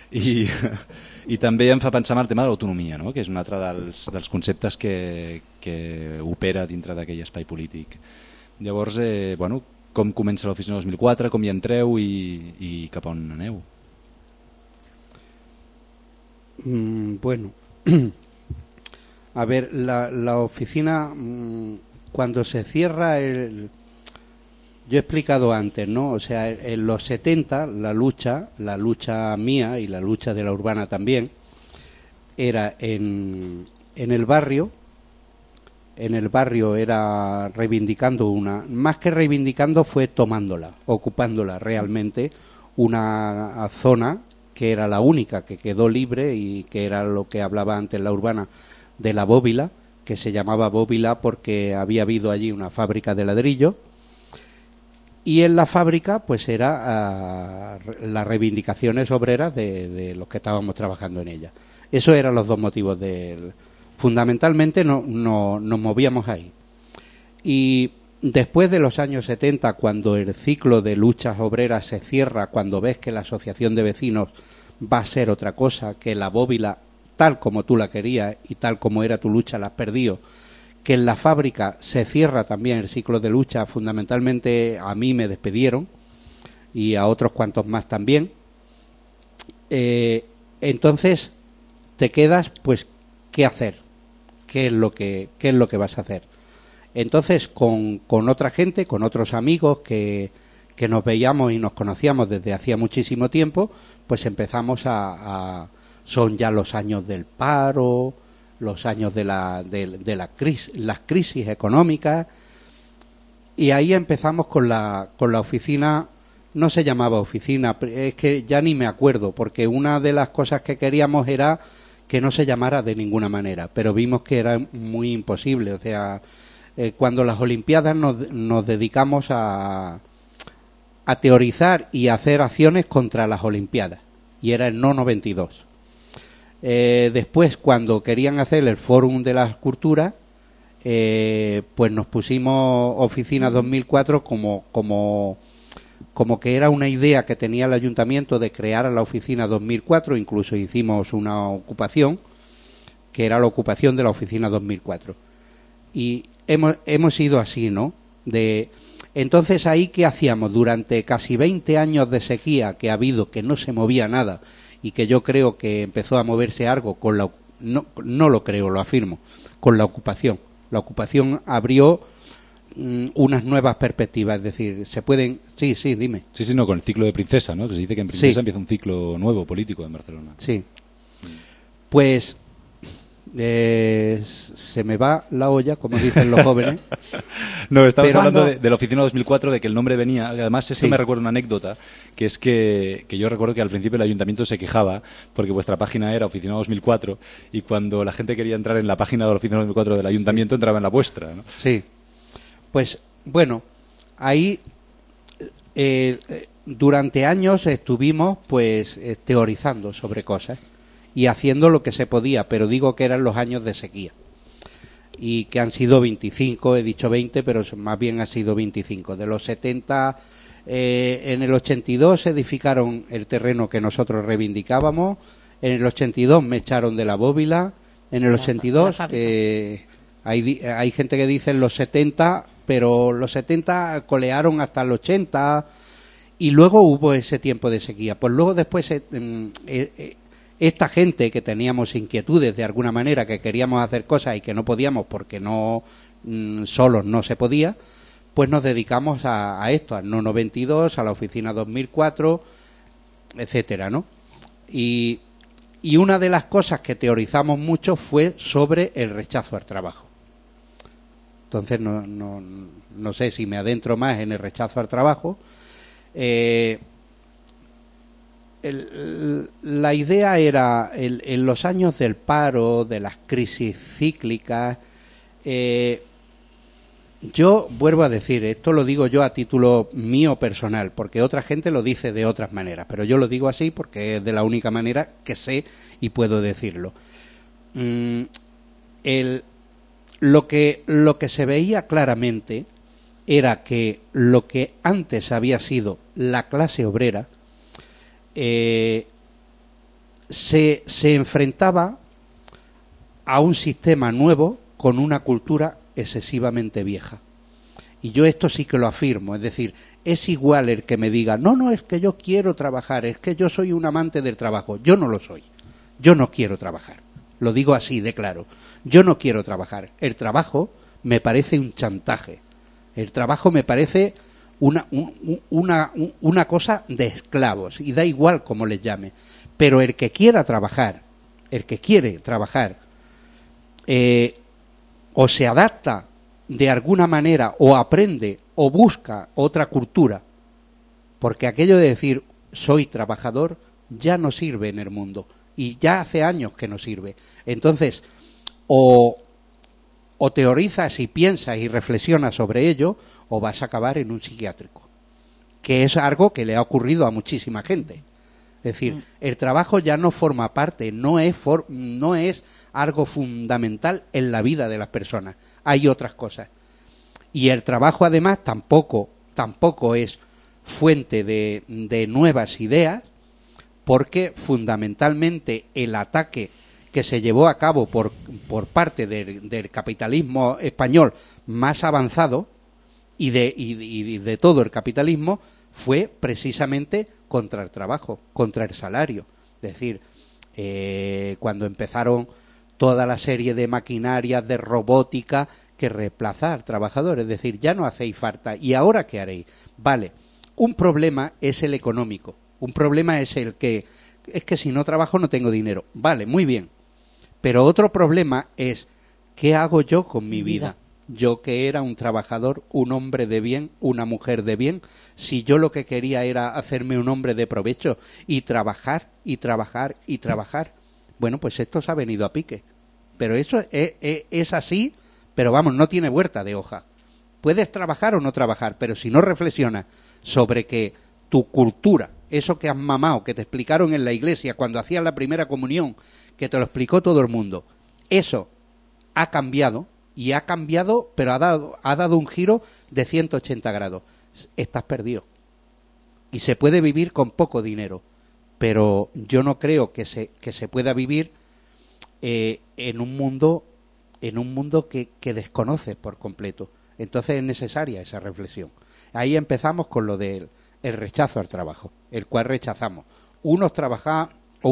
i també em fa pensar en el tema de l'autonomia, no? Que és un altre dels conceptes que opera dintre d'aquell espai polític. Llavors, com comença l'Oficina 2004, com hi entreu i cap on aneu? Bueno, A ver, la oficina, cuando se cierra yo he explicado antes, ¿no? O sea, en los 70 la lucha mía y la lucha de la urbana también, era en el barrio. En el barrio era reivindicando más que reivindicando, fue tomándola, ocupándola realmente, una zona que era la única que quedó libre y que era lo que hablaba antes la urbana de la Bóvila, que se llamaba Bóvila porque había habido allí una fábrica de ladrillo, y en la fábrica pues era las reivindicaciones obreras de los que estábamos trabajando en ella. Esos eran los dos motivos fundamentalmente nos movíamos ahí. Y después de los años 70, cuando el ciclo de luchas obreras se cierra, cuando ves que la asociación de vecinos va a ser otra cosa, que la Bóvila, tal como tú la querías y tal como era tu lucha, la has perdido, que en la fábrica se cierra también el ciclo de lucha, fundamentalmente a mí me despidieron y a otros cuantos más también. Entonces te quedas, pues, ¿qué hacer? ¿Qué es lo que vas a hacer? Entonces, con otra gente, con otros amigos que nos veíamos y nos conocíamos desde hacía muchísimo tiempo, pues empezamos son ya los años del paro, los años de las crisis económicas, y ahí empezamos con la oficina. No se llamaba oficina, es que ya ni me acuerdo, porque una de las cosas que queríamos era que no se llamara de ninguna manera, pero vimos que era muy imposible. O sea, cuando las Olimpiadas nos dedicamos a teorizar y a hacer acciones contra las Olimpiadas, y era el No 92. Después, cuando querían hacer el Fórum de las Culturas, pues nos pusimos Oficina 2004 como que era una idea que tenía el ayuntamiento de crear a la Oficina 2004. Incluso hicimos una ocupación, que era la ocupación de la Oficina 2004. Y hemos ido así, ¿no? Entonces, ahí, ¿qué hacíamos? Durante casi 20 años de sequía que ha habido, que no se movía nada, y que yo creo que empezó a moverse algo no lo creo, lo afirmo, con la ocupación. La ocupación abrió unas nuevas perspectivas, es decir, se pueden... Sí, dime. Sí, no, con el ciclo de Princesa, ¿no? Que se dice que en Princesa empieza un ciclo nuevo político en Barcelona. Sí. Pues se me va la olla, como dicen los jóvenes. No, estabas hablando de la Oficina 2004, de que el nombre venía. Además, esto me recuerda una anécdota, que es que yo recuerdo que al principio el ayuntamiento se quejaba porque vuestra página era Oficina 2004, y cuando la gente quería entrar en la página de la Oficina 2004 del ayuntamiento, entraba en la vuestra, ¿no? Sí. Pues, bueno, ahí durante años estuvimos, pues, teorizando sobre cosas y haciendo lo que se podía, pero digo que eran los años de sequía, y que han sido 25, he dicho 20, pero más bien ha sido 25. De los 70, en el 82 se edificaron el terreno que nosotros reivindicábamos, en el 82 me echaron de la Bóvila, en el 82 hay gente que dice en los 70, pero los 70 colearon hasta el 80, y luego hubo ese tiempo de sequía. Pues luego después esta gente que teníamos inquietudes de alguna manera, que queríamos hacer cosas y que no podíamos porque solos no se podía, pues nos dedicamos a esto, al No 92, a la Oficina 2004, etcétera, ¿no? Y una de las cosas que teorizamos mucho fue sobre el rechazo al trabajo. Entonces no sé si me adentro más en el rechazo al trabajo. La idea era, en los años del paro, de las crisis cíclicas, yo vuelvo a decir, esto lo digo yo a título mío personal, porque otra gente lo dice de otras maneras, pero yo lo digo así porque es de la única manera que sé y puedo decirlo. Lo que se veía claramente era que lo que antes había sido la clase obrera se enfrentaba a un sistema nuevo con una cultura excesivamente vieja. Y yo esto sí que lo afirmo, es decir, es igual el que me diga, no, es que yo quiero trabajar, es que yo soy un amante del trabajo. Yo no lo soy, yo no quiero trabajar, Lo digo así de claro. Yo no quiero trabajar. El trabajo me parece un chantaje. El trabajo me parece una cosa de esclavos, y da igual cómo les llame. Pero el que quiera trabajar, o se adapta de alguna manera, o aprende, o busca otra cultura, porque aquello de decir soy trabajador ya no sirve en el mundo, y ya hace años que no sirve. Entonces, o teorizas y piensas y reflexionas sobre ello, o vas a acabar en un psiquiátrico, que es algo que le ha ocurrido a muchísima gente. Es decir, el trabajo ya no forma parte, no es algo fundamental en la vida de las personas. Hay otras cosas. Y el trabajo, además, tampoco es fuente de nuevas ideas, porque fundamentalmente el ataque que se llevó a cabo por parte del capitalismo español más avanzado y de todo el capitalismo fue precisamente contra el trabajo, contra el salario. Es decir, cuando empezaron toda la serie de maquinarias, de robótica, que reemplazar trabajadores, es decir, ya no hacéis falta. ¿Y ahora qué haréis? Vale, un problema es el económico, un problema es el que es que si no trabajo no tengo dinero. Vale, muy bien. Pero otro problema es ¿qué hago yo con mi vida? Yo que era un trabajador, un hombre de bien, una mujer de bien, si yo lo que quería era hacerme un hombre de provecho y trabajar y trabajar y trabajar, bueno, pues esto se ha venido a pique. Pero eso es así, pero vamos, no tiene vuelta de hoja. Puedes trabajar o no trabajar, pero si no reflexionas sobre que tu cultura, eso que has mamado, que te explicaron en la iglesia cuando hacías la primera comunión, que te lo explicó todo el mundo, eso ha cambiado, y ha cambiado, pero ha dado un giro de 180 grados. Estás perdido. Y se puede vivir con poco dinero, pero yo no creo que se pueda vivir en un mundo que desconoces por completo. Entonces es necesaria esa reflexión. Ahí empezamos con lo del rechazo al trabajo, el cual rechazamos. Unos trabajan,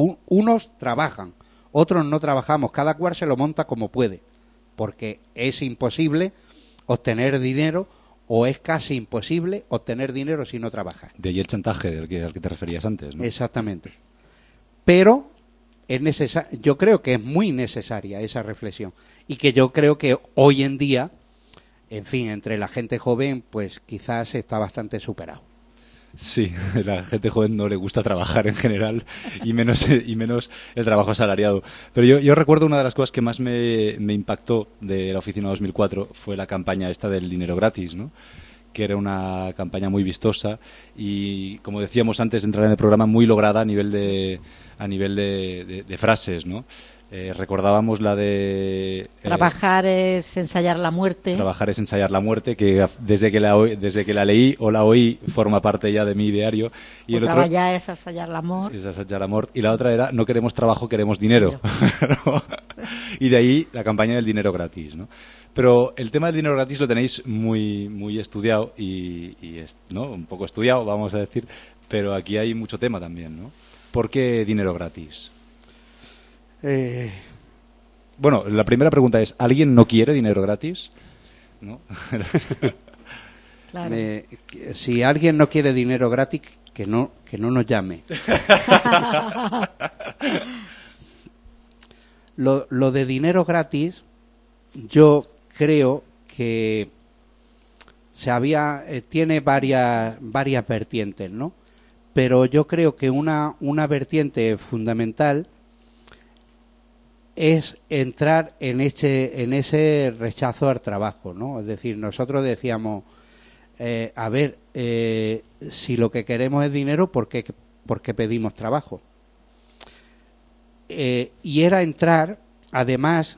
otros no trabajamos, cada cual se lo monta como puede, porque es imposible obtener dinero, o es casi imposible obtener dinero si no trabajas. De ahí el chantaje al que te referías antes, ¿no? Exactamente. Pero yo creo que es muy necesaria esa reflexión, y que yo creo que hoy en día, en fin, entre la gente joven, pues quizás está bastante superado. Sí, la gente joven no le gusta trabajar en general, y menos el trabajo asalariado. Pero yo recuerdo una de las cosas que más me impactó de la Oficina 2004 fue la campaña esta del dinero gratis, ¿no? Que era una campaña muy vistosa y, como decíamos antes de entrar en el programa, muy lograda a nivel de frases, ¿no? Recordábamos la de trabajar es ensayar la muerte. Trabajar es ensayar la muerte, que desde que la leí o la oí forma parte ya de mi diario. Y el otro ya es ensayar el amor. Es ensayar el amor. Y la otra era no queremos trabajo, queremos dinero. ¿No? Y de ahí la campaña del dinero gratis, ¿no? Pero el tema del dinero gratis lo tenéis muy muy estudiado y ¿no? Un poco estudiado, vamos a decir, pero aquí hay mucho tema también, ¿no? ¿Por qué dinero gratis? Bueno, la primera pregunta es, ¿alguien no quiere dinero gratis? ¿No? Claro. Si alguien no quiere dinero gratis, que no nos llame. Lo de dinero gratis, yo creo que tiene varias vertientes, ¿no? Pero yo creo que una vertiente fundamental es entrar en ese rechazo al trabajo, ¿no? Es decir, nosotros decíamos, si lo que queremos es dinero, ¿por qué pedimos trabajo? Y era entrar, además,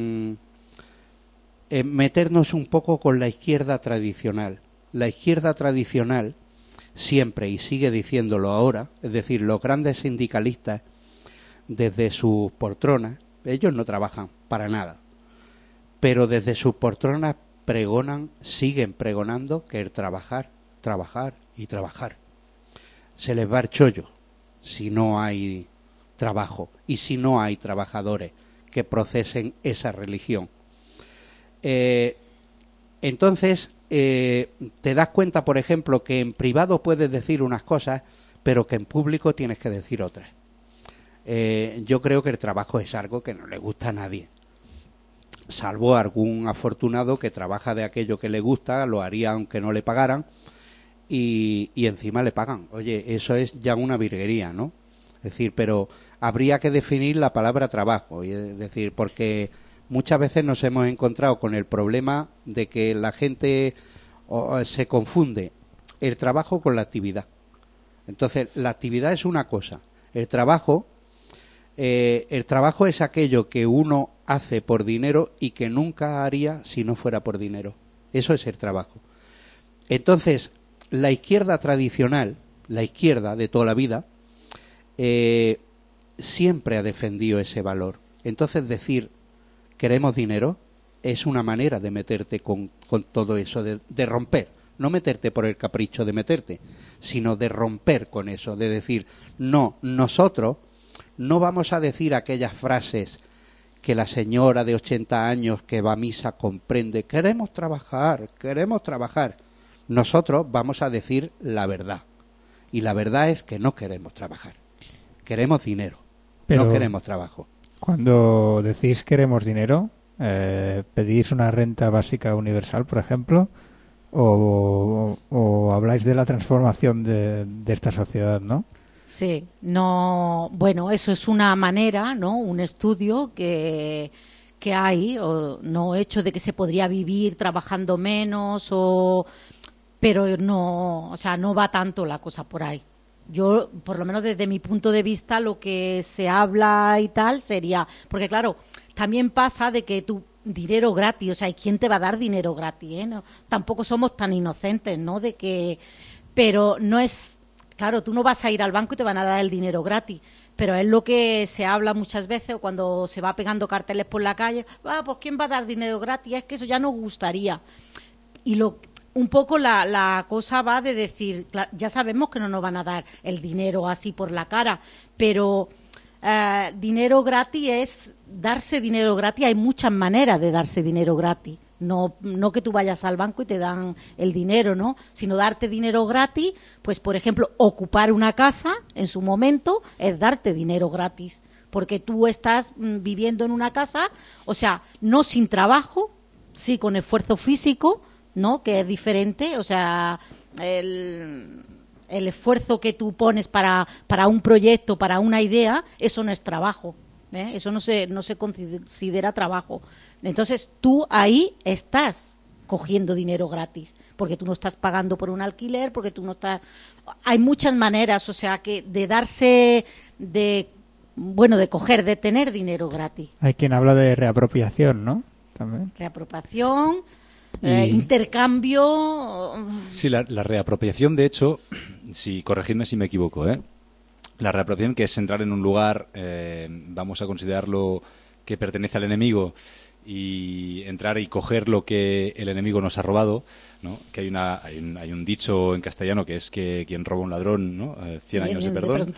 meternos un poco con la izquierda tradicional. La izquierda tradicional siempre, y sigue diciéndolo ahora, es decir, los grandes sindicalistas, desde sus poltronas, ellos no trabajan para nada, pero desde sus poltronas siguen pregonando que el trabajar y trabajar. Se les va el chollo si no hay trabajo y si no hay trabajadores que procesen esa religión. Entonces, te das cuenta, por ejemplo, que en privado puedes decir unas cosas, pero que en público tienes que decir otras. Yo creo que el trabajo es algo que no le gusta a nadie, salvo algún afortunado que trabaja de aquello que le gusta, lo haría aunque no le pagaran, y encima le pagan. Oye, eso es ya una virguería, ¿no? Es decir, pero habría que definir la palabra trabajo, es decir, porque muchas veces nos hemos encontrado con el problema de que la gente se confunde el trabajo con la actividad. Entonces, la actividad es una cosa, el trabajo es aquello que uno hace por dinero y que nunca haría si no fuera por dinero. Eso es el trabajo. Entonces, la izquierda tradicional, la izquierda de toda la vida, siempre ha defendido ese valor. Entonces, decir queremos dinero es una manera de meterte con todo eso, de romper. No meterte por el capricho de meterte, sino de romper con eso, de decir, no, nosotros no vamos a decir aquellas frases que la señora de 80 años que va a misa comprende, queremos trabajar. Nosotros vamos a decir la verdad. Y la verdad es que no queremos trabajar. Queremos dinero, no queremos trabajo. Cuando decís queremos dinero, ¿pedís una renta básica universal, por ejemplo? ¿O habláis de la transformación de esta sociedad, no? Sí, no, bueno, eso es una manera, ¿no? Un estudio que hay, o no hecho de que se podría vivir trabajando menos, pero no, o sea, no va tanto la cosa por ahí. Yo, por lo menos desde mi punto de vista, lo que se habla y tal sería, porque claro, también pasa de que tú dinero gratis, o sea, ¿y quién te va a dar dinero gratis? No, tampoco somos tan inocentes, ¿no? De que, pero no es, claro, tú no vas a ir al banco y te van a dar el dinero gratis, pero es lo que se habla muchas veces, o cuando se va pegando carteles por la calle, pues ¿quién va a dar dinero gratis? Es que eso ya nos gustaría. Y un poco la cosa va de decir, ya sabemos que no nos van a dar el dinero así por la cara, pero dinero gratis es darse dinero gratis. Hay muchas maneras de darse dinero gratis. No que tú vayas al banco y te dan el dinero, ¿no? Sino darte dinero gratis, pues por ejemplo, ocupar una casa en su momento es darte dinero gratis, porque tú estás viviendo en una casa, o sea, no sin trabajo, sí con esfuerzo físico, ¿no? Que es diferente, o sea, el esfuerzo que tú pones para un proyecto, para una idea, eso no es trabajo, ¿eh? Eso no se considera trabajo. Entonces tú ahí estás cogiendo dinero gratis, porque tú no estás pagando por un alquiler, porque tú no estás... Hay muchas maneras, o sea, que de darse, de coger, de tener dinero gratis. Hay quien habla de reapropiación, ¿no? También. Reapropiación... intercambio. Sí, la reapropiación, de hecho, corregidme si me equivoco, la reapropiación, que es entrar en un lugar, vamos a considerarlo que pertenece al enemigo, y entrar y coger lo que el enemigo nos ha robado, ¿no? Que hay un dicho en castellano que es que quien roba a un ladrón, ¿no? 100 años de perdón.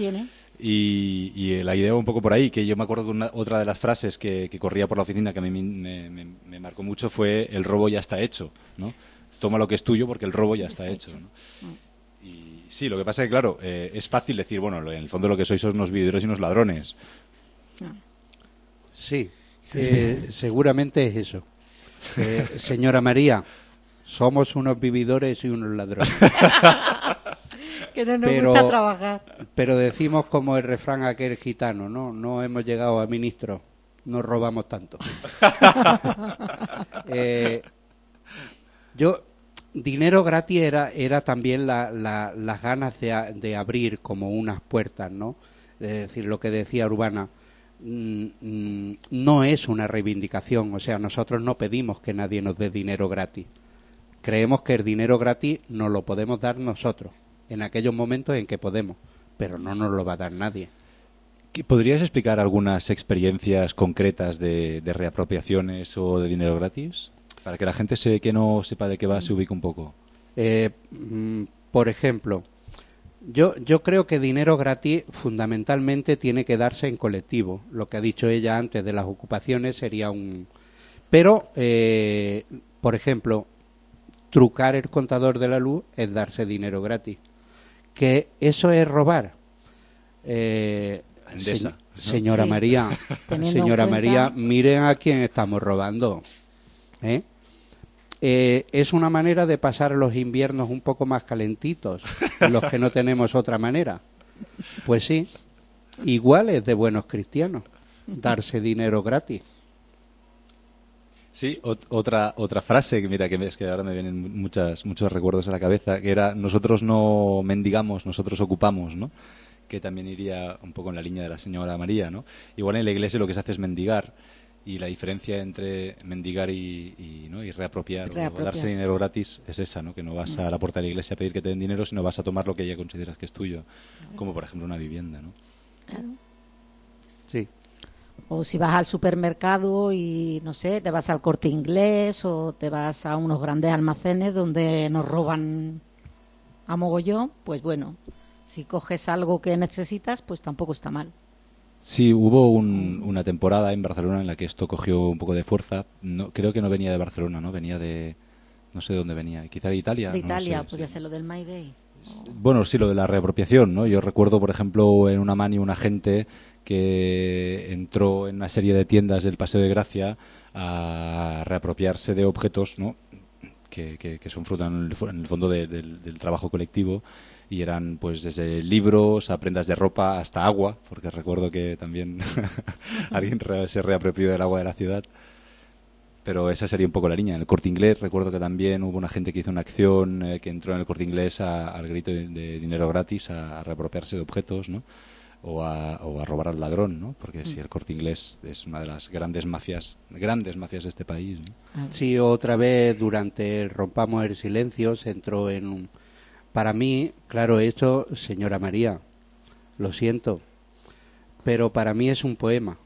Y la idea va un poco por ahí, que yo me acuerdo que otra de las frases que corría por la oficina que a mí me marcó mucho fue: el robo ya está hecho, ¿no? Toma lo que es tuyo porque el robo ya está hecho, ¿no? Y sí, lo que pasa es que, claro, es fácil decir, bueno, en el fondo lo que sois son unos vividores y unos ladrones. Sí, seguramente es eso. Señora María, somos unos vividores y unos ladrones. Que no nos gusta trabajar. Pero decimos como el refrán aquel gitano, ¿no? No hemos llegado a ministro, no robamos tanto. Dinero gratis era también las ganas de abrir como unas puertas, ¿no? Es decir, lo que decía Urbana, no es una reivindicación, o sea, nosotros no pedimos que nadie nos dé dinero gratis. Creemos que el dinero gratis nos lo podemos dar nosotros, en aquellos momentos en que podemos, pero no nos lo va a dar nadie. ¿Podrías explicar algunas experiencias concretas de reapropiaciones o de dinero gratis? Para que la gente que no sepa de qué va se ubique un poco. Por ejemplo, Yo creo que dinero gratis fundamentalmente tiene que darse en colectivo. Lo que ha dicho ella antes de las ocupaciones sería un... Pero, por ejemplo, trucar el contador de la luz es darse dinero gratis. ¿Que eso es robar? Endesa, ¿no? Señora Sí. María, Teniendo señora en cuenta- María, miren a quién estamos robando. Es una manera de pasar los inviernos un poco más calentitos, los que no tenemos otra manera. Pues sí, igual es de buenos cristianos, darse dinero gratis. Sí, otra frase que mira es que ahora me vienen muchos recuerdos a la cabeza, que era nosotros no mendigamos, nosotros ocupamos, ¿no? Que también iría un poco en la línea de la señora María, ¿no? Igual en la iglesia lo que se hace es mendigar, y la diferencia entre mendigar y reapropiar o darse dinero gratis es esa, ¿no? Que no vas a la puerta de la iglesia a pedir que te den dinero, sino vas a tomar lo que ya consideras que es tuyo, como por ejemplo una vivienda, ¿no? Claro. Sí. O si vas al supermercado y, no sé, te vas al Corte Inglés o te vas a unos grandes almacenes donde nos roban a mogollón, pues bueno, si coges algo que necesitas, pues tampoco está mal. Sí, hubo una temporada en Barcelona en la que esto cogió un poco de fuerza. No, creo que no venía de Barcelona, ¿no? Venía de... no sé de dónde venía. Quizá de Italia. De no Italia, sé, podría sí. ser lo del My Day. Bueno, sí, lo de la reapropiación, ¿no? Yo recuerdo, por ejemplo, en una mani un agente que entró en una serie de tiendas del Paseo de Gracia a reapropiarse de objetos, ¿no? Que son fruto en el fondo del trabajo colectivo, y eran pues desde libros a prendas de ropa hasta agua, porque recuerdo que también alguien se reapropió del agua de la ciudad. Pero esa sería un poco la línea. En el Corte Inglés recuerdo que también hubo una gente que hizo una acción, que entró en el Corte Inglés al grito de dinero gratis a reapropiarse de objetos, ¿no? O a robar al ladrón, ¿no? Porque si el Corte Inglés es una de las grandes mafias de este país, ¿no? Sí, otra vez durante el Rompamos el Silencio se entró en un... Para mí, claro, esto, señora María, lo siento, pero para mí es un poema.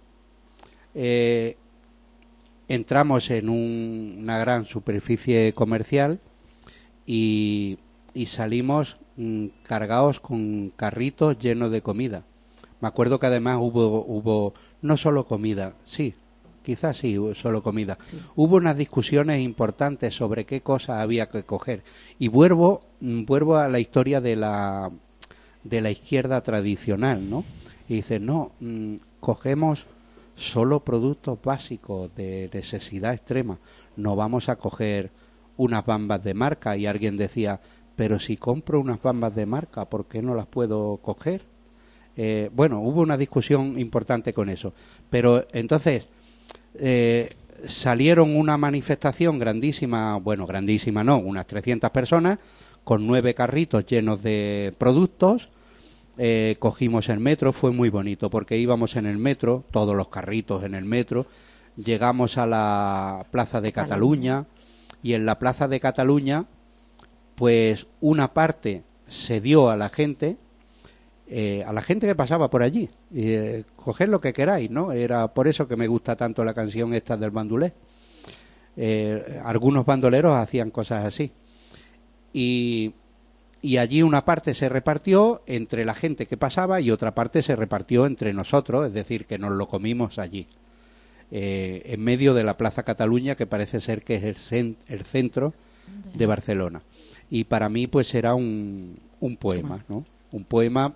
Entramos en una gran superficie comercial y salimos cargados con carritos llenos de comida. Me acuerdo que además hubo no solo comida, sí, quizás sí, solo comida. Sí. Hubo unas discusiones importantes sobre qué cosas había que coger. Y vuelvo a la historia de la izquierda tradicional, ¿no? Y dice, no, cogemos solo productos básicos de necesidad extrema. No vamos a coger unas bambas de marca. Y alguien decía, pero si compro unas bambas de marca, ¿por qué no las puedo coger? Bueno, hubo una discusión importante con eso. Pero entonces salieron una manifestación grandísima, bueno, grandísima no, unas 300 personas, con 9 carritos llenos de productos. Cogimos el metro, fue muy bonito porque íbamos en el metro, todos los carritos en el metro, llegamos a la Plaza de Cataluña y en la Plaza de Cataluña pues una parte se dio a la gente que pasaba por allí, coged lo que queráis, ¿no? Era por eso que me gusta tanto la canción esta del bandolé. Algunos bandoleros hacían cosas así y allí una parte se repartió entre la gente que pasaba y otra parte se repartió entre nosotros, es decir, que nos lo comimos allí, en medio de la Plaza Cataluña, que parece ser que es el centro de Barcelona. Y para mí pues era un poema, ¿no? Un poema,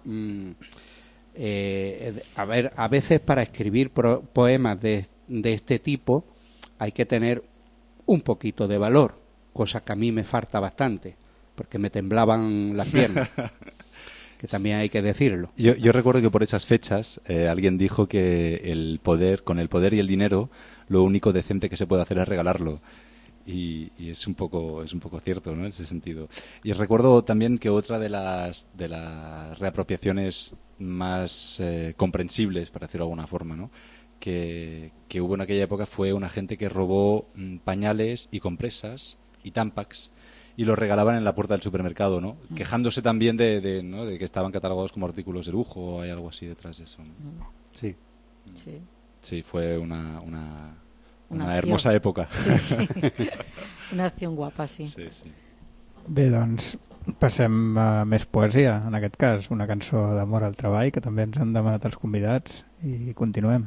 a veces para escribir poemas de este tipo hay que tener un poquito de valor, cosa que a mí me falta bastante, porque me temblaban las piernas, que también hay que decirlo. Yo recuerdo que por esas fechas alguien dijo que con el poder y el dinero, lo único decente que se puede hacer es regalarlo. Y es un poco cierto, ¿no? En ese sentido. Y recuerdo también que otra de las reapropiaciones más comprensibles, para decirlo de alguna forma, ¿no? Que hubo en aquella época fue una gente que robó pañales y compresas y Tampax y los regalaban en la puerta del supermercado, ¿no? Quejándose también de que estaban catalogados como artículos de lujo, o hay algo así detrás de eso, ¿no? Sí. Sí, fue una hermosa època. Sí. Una acción guapa, sí. Bé, doncs, Passem a més poesia, en aquest cas, una cançó d'amor al treball, que també ens han demanat els convidats, i continuem.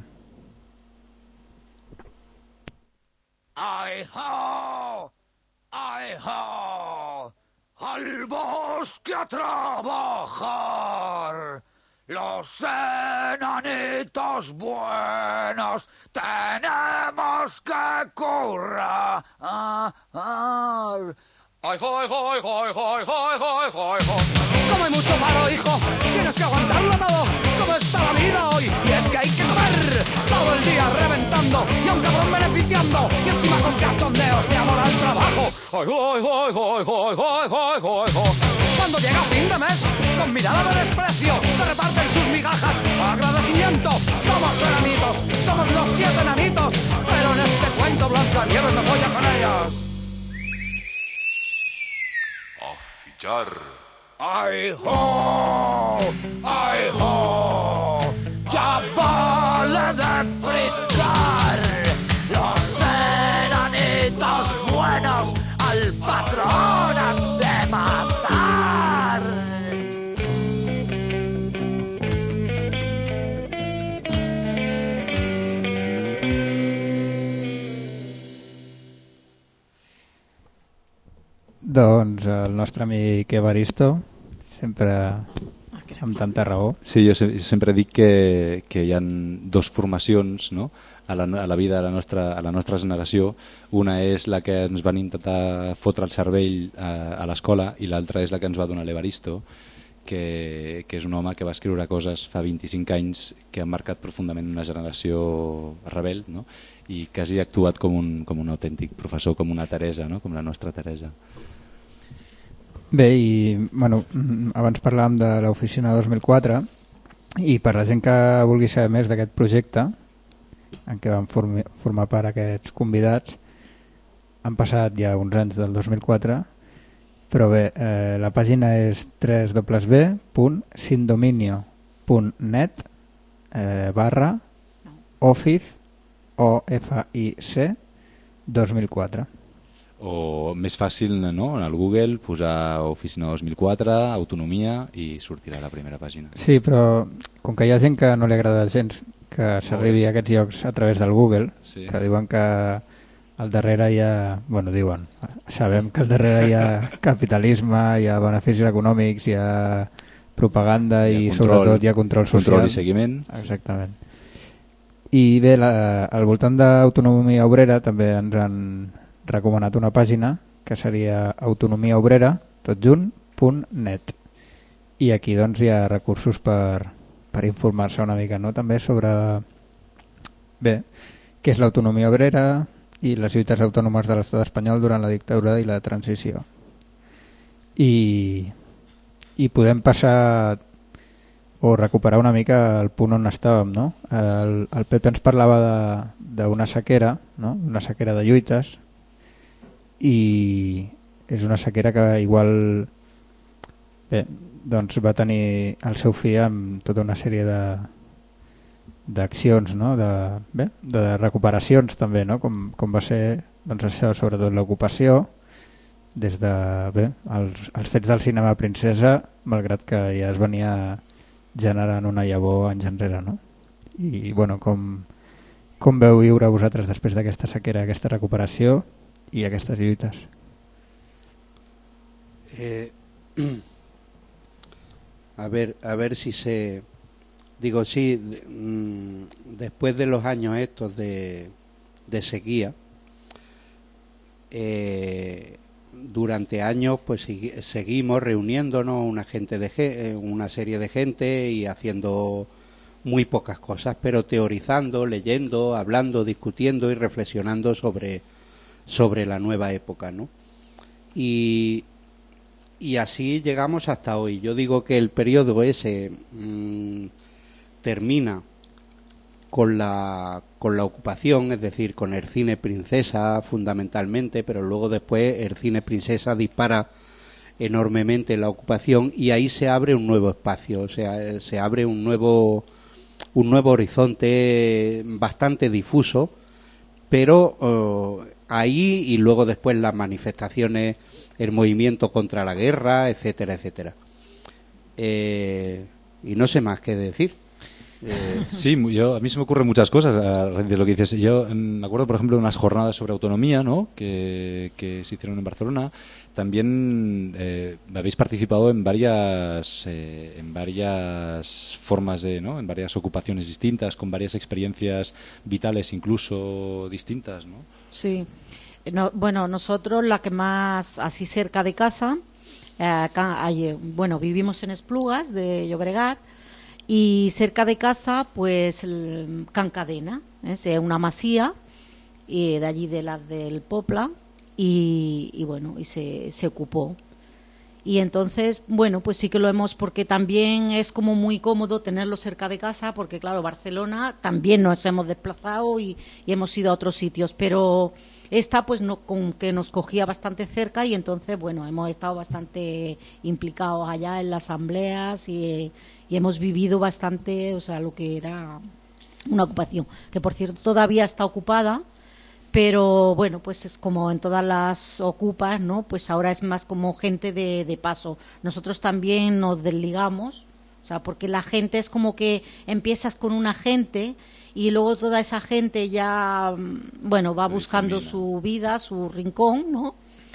¡Ay, ho! ¡Ay, ho! ¡Al bosque a trabajar! Los enanitos buenos tenemos que currar. ¡Ay, hoy, hoy, hoy, hoy, hoy, hoy, hoy! Como hay mucho paro, hijo, tienes que aguantarlo todo. ¿Cómo está la vida hoy? Y es que hay que comer todo el día reventando y a un cabrón beneficiando y encima con cachondeos de amor al trabajo. ¡Ay, hoy, hoy, hoy, hoy, hoy, hoy, hoy! Cuando llega fin de mes, con mirada de desprecio, te reparten sus migajas. Agradecimiento, somos enanitos, somos los 7 enanitos, pero en este cuento Blancanieves no folla con ellos. A fichar. ¡Ay, ho! ¡Ay, ho! ¡Ya vale de brincar! Los enanitos buenos al patrón han de matar. Doncs el nostre amic Evaristo, sempre amb tanta raó. Sí, jo sempre dic que hi ha dos formacions, no?, a la vida de la nostra generació. Una és la que ens van intentar fotre el cervell a l'escola i l'altra és la que ens va donar l'Evaristo, que és un home que va escriure coses fa 25 anys que han marcat profundament una generació rebel, no?, i quasi ha actuat com un autèntic professor, com una Teresa, no?, com la nostra Teresa. Bé, i bueno, abans parlàvem de l'Oficina 2004 i per la gent que vulgui saber més d'aquest projecte en què van formar part aquests convidats, han passat ja uns anys del 2004, però bé, la pàgina és www.sindominio.net /office 2004. O més fàcil, no?, en el Google posar Oficina 2004, Autonomia i sortirà la primera pàgina. Sí, però com que hi ha gent que no li agrada gens que s'arribi a aquests llocs a través del Google, sí, que diuen que al darrere hi ha... Bueno, diuen, sabem que al darrere hi ha capitalisme, hi ha beneficis econòmics, hi ha propaganda i sobretot hi ha control social. Control i seguiment. Exactament. I bé, al voltant d'Autonomia Obrera també ens han recomanat una pàgina que seria autonomiaobrera, totjunt.net, i aquí doncs hi ha recursos per informar-se una mica, no?, també sobre bé, què és l'autonomia obrera i les lluites autònomes de l'estat espanyol durant la dictadura i la transició. I podem passar o recuperar una mica el punt on estàvem, no? El Pep ens parlava d'una sequera, no?, una sequera de lluites, i és una sequera que igual bé, doncs va tenir el seu fi amb tota una sèrie d'accions, no?, de recuperacions també, no?, com va ser doncs això, sobretot l'ocupació, des de bé, els fets del cinema Princesa, malgrat que ja es venia generant una llavor anys enrere, no? I bueno, com veu viure vosaltres després d'aquesta sequera, aquesta recuperació y aquestes lluitas? A ver si se... Digo, sí, después de los años estos de sequía, durante años pues seguimos reuniéndonos una serie de gente y haciendo muy pocas cosas, pero teorizando, leyendo, hablando, discutiendo y reflexionando sobre la nueva época, ¿no? Y así llegamos hasta hoy. Yo digo que el periodo ese termina con la ocupación, es decir, con el cine Princesa fundamentalmente, pero luego después el cine Princesa dispara enormemente la ocupación y ahí se abre un nuevo espacio, o sea, se abre un nuevo horizonte bastante difuso, pero ahí y luego después las manifestaciones el movimiento contra la guerra, etcétera, etcétera. Y no sé más qué decir. Sí, a mí se me ocurren muchas cosas de lo que dices. Yo me acuerdo, por ejemplo, de unas jornadas sobre autonomía, ¿no?, que se hicieron en Barcelona. También habéis participado en varias formas ¿no?, en varias ocupaciones distintas, con varias experiencias vitales incluso distintas, ¿no? Sí. Bueno, nosotros la que más así cerca de casa, vivimos en Esplugas de Llobregat, y cerca de casa pues Can Cadena, es una masía y de allí del Popla, y se ocupó. Y entonces, bueno, pues sí que lo hemos, porque también es como muy cómodo tenerlo cerca de casa, porque claro, Barcelona también nos hemos desplazado y hemos ido a otros sitios, pero esta pues no, con que nos cogía bastante cerca, y entonces, bueno, hemos estado bastante implicados allá en las asambleas y hemos vivido bastante, o sea, lo que era una ocupación, que por cierto todavía está ocupada, pero bueno, pues es como en todas las ocupas, ¿no? Pues ahora es más como gente de paso. Nosotros también nos desligamos, o sea, porque la gente es como que empiezas con una gente y luego toda esa gente ya, bueno, va buscando su vida, su rincón, ¿no?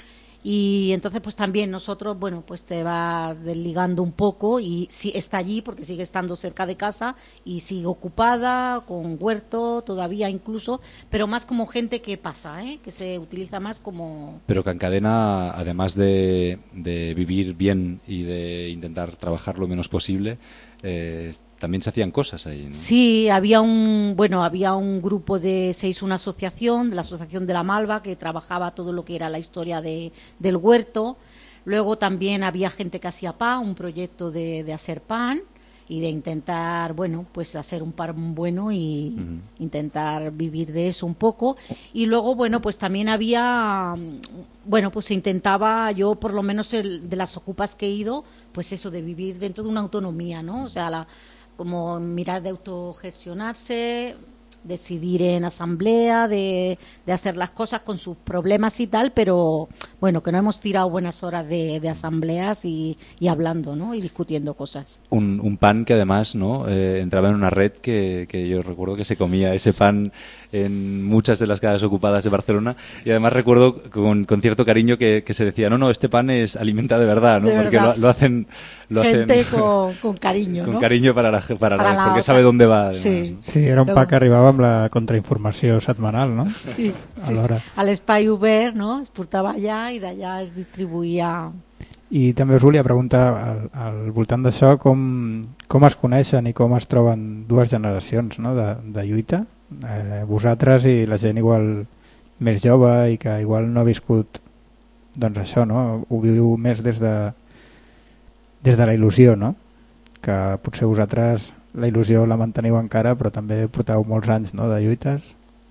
Y entonces pues también nosotros, bueno, pues te va desligando un poco, y sí está allí porque sigue estando cerca de casa y sigue ocupada, con huerto todavía incluso, pero más como gente que pasa, que se utiliza más como... Pero Can Cadena, además de vivir bien y de intentar trabajar lo menos posible, también se hacían cosas ahí, ¿no? Sí, había un grupo se hizo una asociación, la Asociación de la Malva, que trabajaba todo lo que era la historia del huerto. Luego también había gente que hacía pan, un proyecto de hacer pan y de intentar, bueno, pues hacer un pan bueno y intentar vivir de eso un poco. Y luego, bueno, pues también había, bueno, pues se intentaba, yo por lo menos de las ocupas que he ido, pues eso de vivir dentro de una autonomía, ¿no? O sea, como mirar de autogestionarse, decidir en asamblea, de hacer las cosas con sus problemas y tal, pero bueno, que no hemos tirado buenas horas de asambleas y hablando, ¿no? Y discutiendo cosas. Un pan que además, ¿no?, entraba en una red que yo recuerdo que se comía ese pan en muchas de las casas ocupadas de Barcelona, y además recuerdo con cierto cariño que se decía, no, este pan alimenta de verdad, ¿no? Porque lo hacen gente con cariño, con ¿no? cariño porque sabe dónde va, además, sí. ¿no? Sí, era un pa que arribava amb la contrainformació setmanal, no? Sí, sí. A l'Espai Obert, no? Es portava allà i d'allà es distribuïa. I també us volia preguntar al voltant d'això com es coneixen i com es troben dues generacions, no?, de lluita, vosaltres i la gent igual més jove i que igual no ha viscut, doncs això, no?, ho viu més des de la il·lusió, no?, que potser vosaltres la il·lusió la manteniu encara, però també porteu molts anys, ¿no?, de lluites.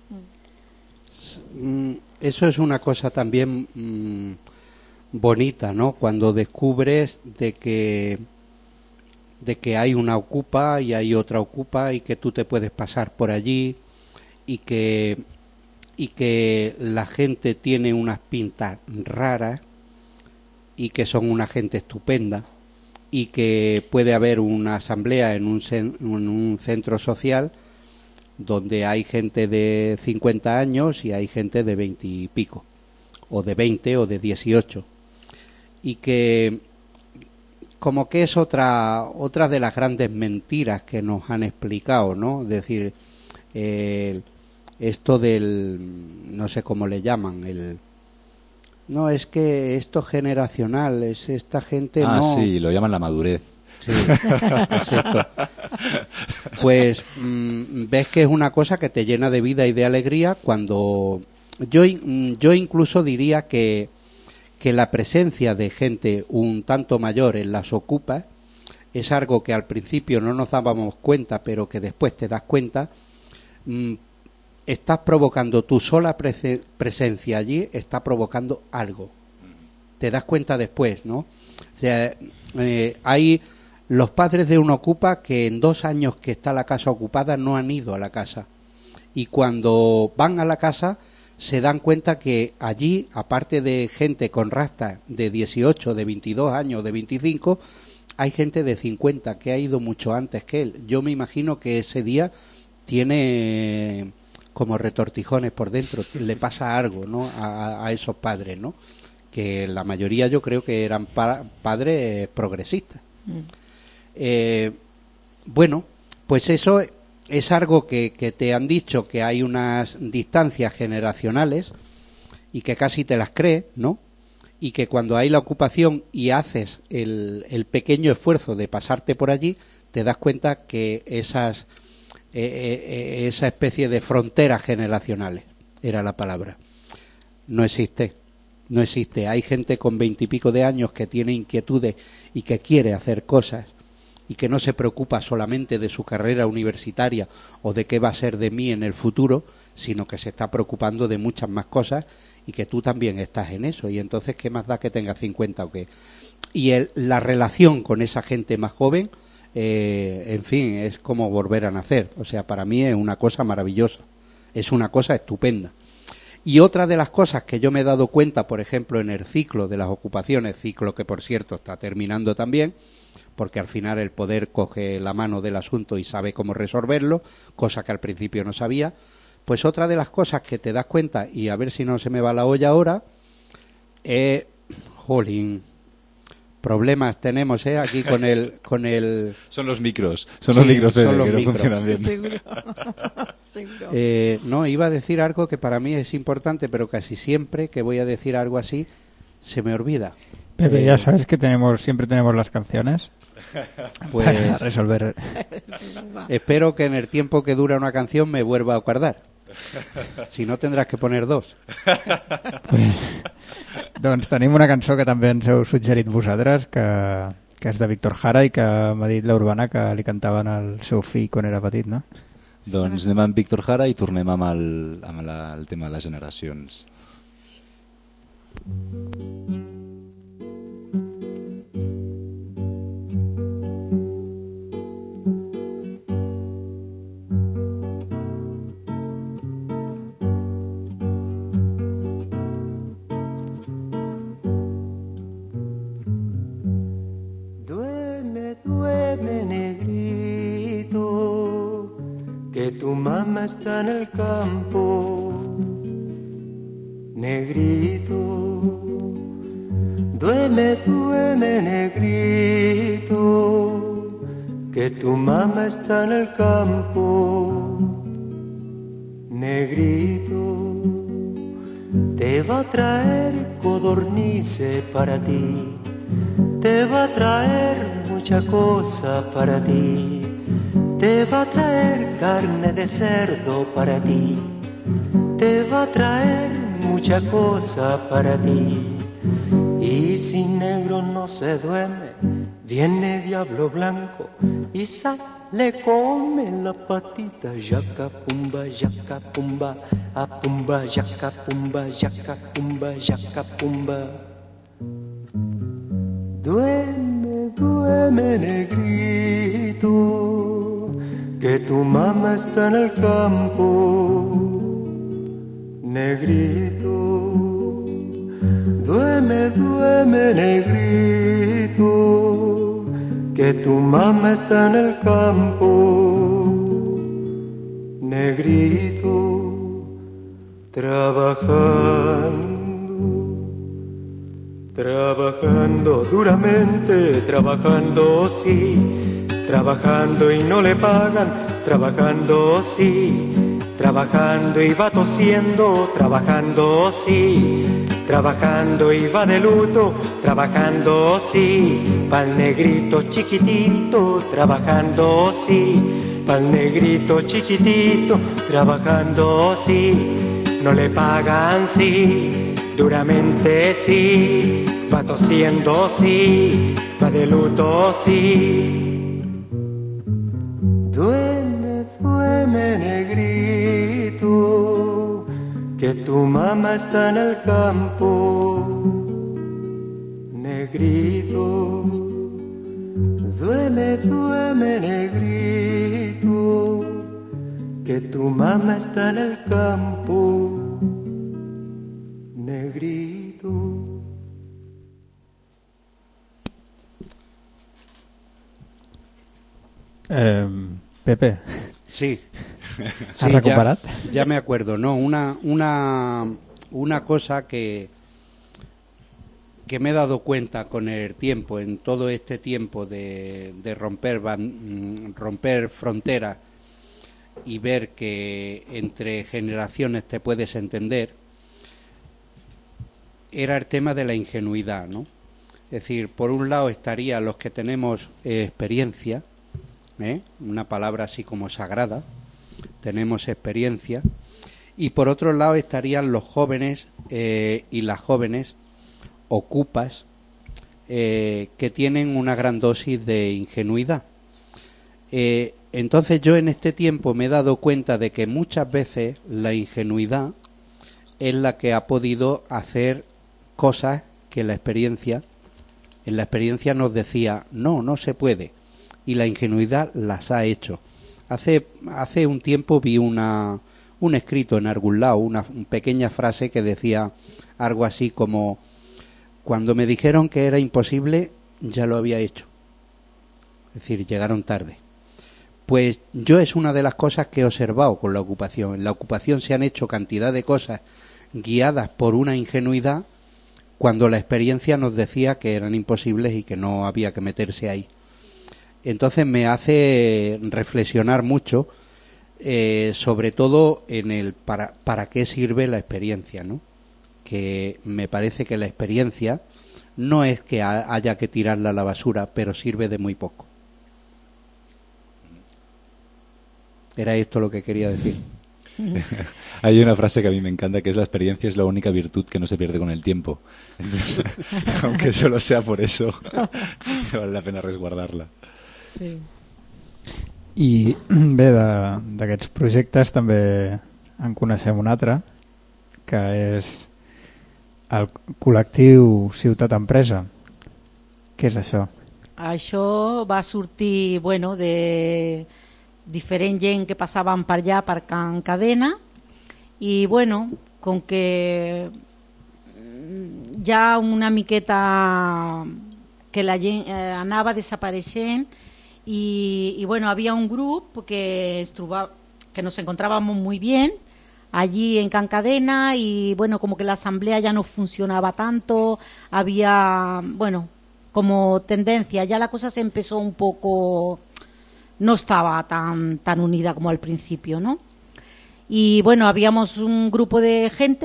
Eso es una cosa también bonita, ¿no? Cuando descubres de que hay una ocupa y hay otra ocupa y que tú te puedes pasar por allí y que la gente tiene unas pintas raras y que son una gente estupenda, y que puede haber una asamblea en un centro social donde hay gente de 50 años y hay gente de 20 y pico, o de 20 o de 18, y que como que es otra de las grandes mentiras que nos han explicado, ¿no? Es decir, esto del, no sé cómo le llaman, no, es que esto es generacional, es esta gente no... sí, lo llaman la madurez. Sí, exacto. Pues ves que es una cosa que te llena de vida y de alegría cuando... Yo incluso diría que la presencia de gente un tanto mayor en las ocupas es algo que al principio no nos dábamos cuenta, pero que después te das cuenta. Estás provocando tu sola presencia allí, está provocando algo. Te das cuenta después, ¿no? O sea, hay los padres de una ocupa que en 2 años que está la casa ocupada no han ido a la casa. Y cuando van a la casa se dan cuenta que allí, aparte de gente con rastas de 18, de 22 años, de 25, hay gente de 50 que ha ido mucho antes que él. Yo me imagino que ese día tiene como retortijones por dentro, le pasa algo, ¿no? a esos padres, ¿no? Que la mayoría yo creo que eran padres progresistas. Bueno, pues eso es algo que te han dicho, que hay unas distancias generacionales y que casi te las crees, ¿no? Y que cuando hay la ocupación y haces el pequeño esfuerzo de pasarte por allí, te das cuenta que esa especie de fronteras generacionales, era la palabra, no existe. No existe. Hay gente con 20 y pico de años que tiene inquietudes y que quiere hacer cosas y que no se preocupa solamente de su carrera universitaria o de qué va a ser de mí en el futuro, sino que se está preocupando de muchas más cosas y que tú también estás en eso. Y entonces, ¿qué más da que tengas 50 o qué? Y la relación con esa gente más joven, en fin, es como volver a nacer. O sea, para mí es una cosa maravillosa, es una cosa estupenda. Y otra de las cosas que yo me he dado cuenta, por ejemplo, en el ciclo de las ocupaciones, ciclo que por cierto está terminando también, porque al final el poder coge la mano del asunto y sabe cómo resolverlo, cosa que al principio no sabía, pues otra de las cosas que te das cuenta, y a ver si no se me va la olla ahora, jolín, problemas tenemos aquí con el son los micros, los micros que no funcionan bien. Seguro. Seguro. No, iba a decir algo que para mí es importante, pero casi siempre que voy a decir algo así se me olvida. Pepe, ya sabes que siempre tenemos las canciones pues para resolver. Espero que en el tiempo que dura una canción me vuelva a acordar. Si no, tendrás que poner 2. Doncs tenim una cançó que també ens heu suggerit vosaltres, que és de Víctor Jara i que m'ha dit la Urbana que li cantaven al seu fill quan era petit, no? Doncs anem amb Víctor Jara i tornem amb el tema de les generacions. Duerme, negrito, que tu mamá está en el campo. Negrito, duerme, negrito, que tu mamá está en el campo. Negrito, te va a traer codornices para ti, te va a traer mucha cosa para ti, te va a traer carne de cerdo para ti, te va a traer mucha cosa para ti. Y si negro no se duerme, viene diablo blanco y sale, come la patita. Yaca pumba, a pumba, yaca pumba, yaca pumba. Duerme, duerme, negrito, que tu mamá está en el campo. Negrito, duerme, duerme, negrito, que tu mamá está en el campo. Negrito, trabajando duramente, trabajando sí, trabajando y no le pagan, trabajando sí, trabajando y va tosiendo, trabajando sí, trabajando y va de luto, trabajando sí, pa'l negrito chiquitito, trabajando sí, pa'l negrito chiquitito, trabajando sí, no le pagan sí, duramente sí, va tosiendo sí, va de luto sí. Duerme, duerme, negrito, que tu mamá está en el campo. Negrito, duerme, duerme, negrito, que tu mamá está en el campo. Pepe. Sí. ¿Has recuperat? Ya me acuerdo, ¿no? Una cosa que me he dado cuenta con el tiempo, en todo este tiempo de romper fronteras y ver que entre generaciones te puedes entender, era el tema de la ingenuidad, ¿no? Es decir, por un lado estarían los que tenemos experiencia, una palabra así como sagrada, tenemos experiencia, y por otro lado estarían los jóvenes y las jóvenes ocupas que tienen una gran dosis de ingenuidad. Entonces yo en este tiempo me he dado cuenta de que muchas veces la ingenuidad es la que ha podido hacer cosas que en la experiencia nos decía no se puede, y la ingenuidad las ha hecho. Hace un tiempo vi un escrito en algún lado, una pequeña frase que decía algo así como: cuando me dijeron que era imposible, ya lo había hecho. Es decir, llegaron tarde. Pues yo es una de las cosas que he observado con la ocupación. En la ocupación se han hecho cantidad de cosas guiadas por una ingenuidad cuando la experiencia nos decía que eran imposibles y que no había que meterse ahí. Entonces me hace reflexionar mucho, sobre todo en el para qué sirve la experiencia, ¿no? Que me parece que la experiencia no es que haya que tirarla a la basura, pero sirve de muy poco. Era esto lo que quería decir. Hay una frase que a mí me encanta, que es: la experiencia es la única virtud que no se pierde con el tiempo. Entonces, aunque solo sea por eso, vale la pena resguardarla. Sí. I bé, d'aquests projectes també en coneixem un altre, que és el col·lectiu Ciutat Empresa. Què és això? Això va sortir, bueno, de diferent gent que passaven per allà per Can Cadena, i bueno, com que ja una miqueta que la gent anava desapareixent, y bueno, había un grupo que nos encontrábamos muy bien allí en Can Cadena, y bueno, como que la asamblea ya no funcionaba tanto, había, bueno, como tendencia, ya la cosa se empezó un poco, no estaba tan unida como al principio, ¿no? Y bueno, habíamos un grupo de gente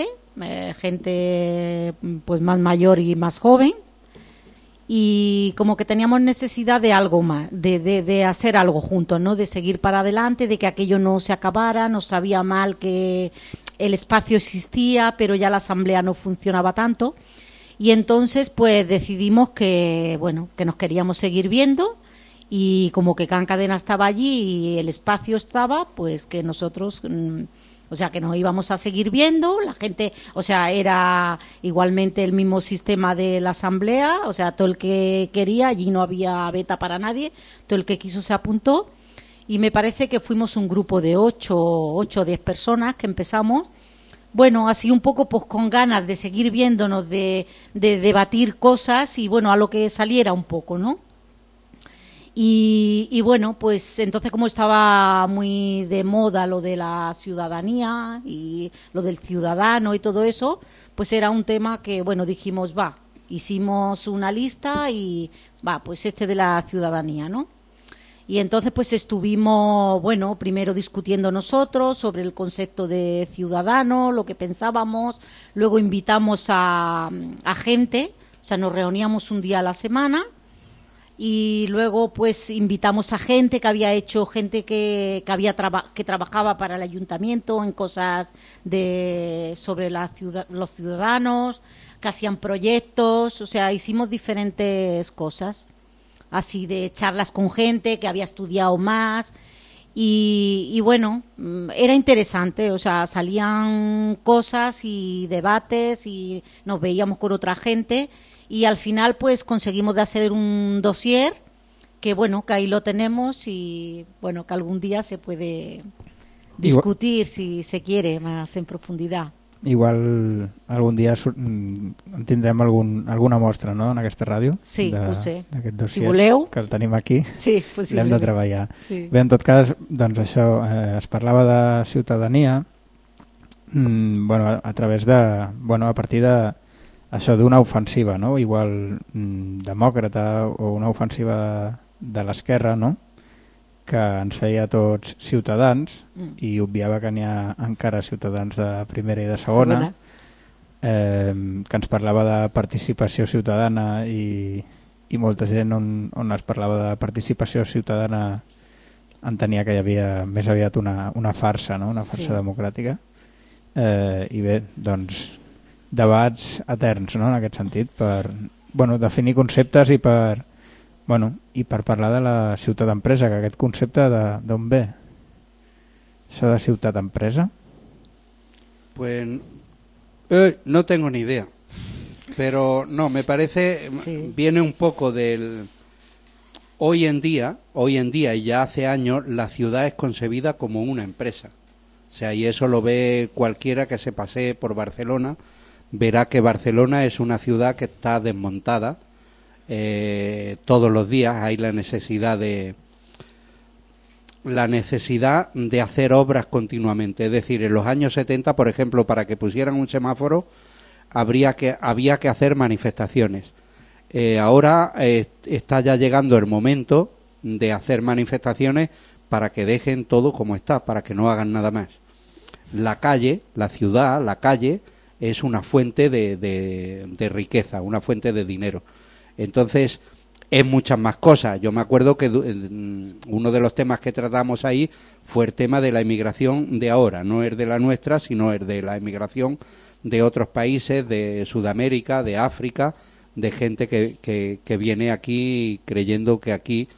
pues más mayor y más joven, y como que teníamos necesidad de algo más, de hacer algo juntos, ¿no? De seguir para adelante, de que aquello no se acabara. Nos sabía mal que el espacio existía, pero ya la asamblea no funcionaba tanto, y entonces pues decidimos que, bueno, que nos queríamos seguir viendo, y como que Can Cadena estaba allí y el espacio estaba, pues que nosotros... O sea, que nos íbamos a seguir viendo, la gente, o sea, era igualmente el mismo sistema de la asamblea, o sea, todo el que quería, allí no había beta para nadie, todo el que quiso se apuntó, y me parece que fuimos un grupo de 8 o 10 personas que empezamos, bueno, así un poco pues con ganas de seguir viéndonos, de debatir cosas, y bueno, a lo que saliera un poco, ¿no? Y bueno, pues entonces, como estaba muy de moda lo de la ciudadanía y lo del ciudadano y todo eso, pues era un tema que, bueno, dijimos, hicimos una lista y pues de la ciudadanía, ¿no? Y entonces pues estuvimos, bueno, primero discutiendo nosotros sobre el concepto de ciudadano, lo que pensábamos, luego invitamos a gente, o sea, nos reuníamos un día a la semana, y luego pues invitamos a gente que había hecho, gente que trabajaba para el ayuntamiento en cosas sobre los ciudadanos, que hacían proyectos, o sea, hicimos diferentes cosas, así de charlas con gente que había estudiado más, y bueno, era interesante, o sea, salían cosas y debates y nos veíamos con otra gente. Y al final pues conseguimos de hacer un dossier que, bueno, que ahí lo tenemos, y bueno, que algún día se puede discutir si se quiere más en profundidad. igual algun dia tindrem alguna mostra, no?, en aquesta ràdio. Sí, potser. D'aquest dossier, si voleu. que el tenim aquí. Sí, l'hem de treballar. Sí. Bé, en tot cas, doncs això, es parlava de ciutadania, a través de, a partir de això, d'una ofensiva, no?, igual demòcrata, o una ofensiva de l'esquerra, no?, que ens feia a tots ciutadans i obviava que n'hi ha encara ciutadans de primera i de segona, que ens parlava de participació ciutadana i molta gent on es parlava de participació ciutadana entenia que hi havia més aviat una farsa, no?, una farsa democràtica. I bé, doncs, debats eterns, no?, en aquest sentit, per definir conceptes i per parlar de la ciutat-empresa, que aquest concepte d'on ve? Això de ciutat-empresa? Pues no tengo ni idea, pero no, me parece, viene un poco del... Hoy en día y ya hace años, la ciudad es concebida como una empresa. O sea, y eso lo ve cualquiera que se pasee por Barcelona, verá que Barcelona es una ciudad que está desmontada. Todos los días hay la necesidad de hacer obras continuamente. Es decir, en los años 70, por ejemplo, para que pusieran un semáforo había que hacer manifestaciones. Ahora está ya llegando el momento de hacer manifestaciones para que dejen todo como está, para que no hagan nada más. La calle es una fuente de riqueza, una fuente de dinero. Entonces, es muchas más cosas. Yo me acuerdo que uno de los temas que tratamos ahí fue el tema de la inmigración de ahora. No es de la nuestra, sino es de la inmigración de otros países, de Sudamérica, de África, de gente que viene aquí creyendo que aquí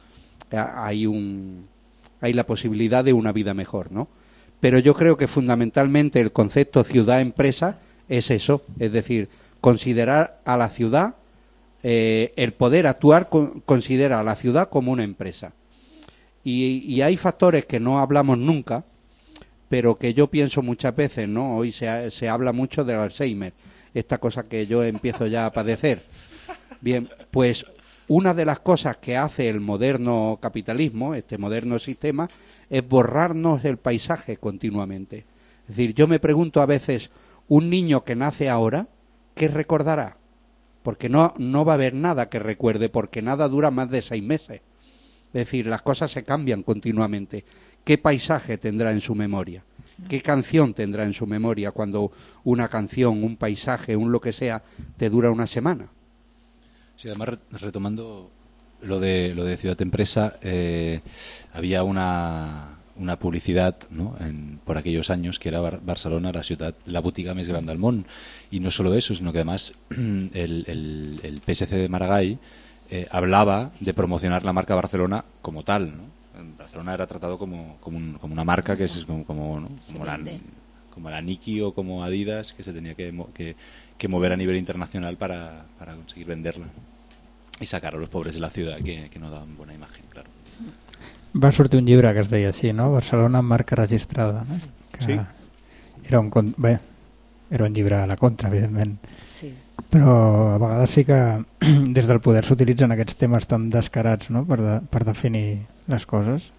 hay la posibilidad de una vida mejor, ¿no? Pero yo creo que fundamentalmente el concepto ciudad-empresa es eso, es decir, considerar a la ciudad, el poder actuar considera a la ciudad como una empresa. Y hay factores que no hablamos nunca, pero que yo pienso muchas veces, ¿no? Hoy se habla mucho del Alzheimer, esta cosa que yo empiezo ya a padecer. Bien, pues una de las cosas que hace el moderno capitalismo, este moderno sistema, es borrarnos el paisaje continuamente. Es decir, yo me pregunto a veces, un niño que nace ahora, ¿qué recordará? Porque no va a haber nada que recuerde, porque nada dura más de 6 meses. Es decir, las cosas se cambian continuamente. ¿Qué paisaje tendrá en su memoria? ¿Qué canción tendrá en su memoria cuando una canción, un paisaje, un lo que sea, te dura una semana? Sí, además, retomando lo de Ciudad Empresa, había una publicidad, ¿no?, por aquellos años, que era Barcelona, la botiga más grande del món. Y no solo eso, sino que además el PSC de Maragall hablaba de promocionar la marca Barcelona como tal, ¿no? Barcelona era tratado como una marca que es como la Nike o como Adidas, que se tenía que mover a nivel internacional para conseguir venderla y sacar a los pobres de la ciudad que no daban buena imagen, claro. Va sortir un llibre que es deia així, no? Barcelona, marca registrada, no? Que sí. Era un llibre a la contra, evidentment. Sí. Però a vegades sí que des del poder s'utilitzen aquests temes tan descarats, no?, per definir les coses.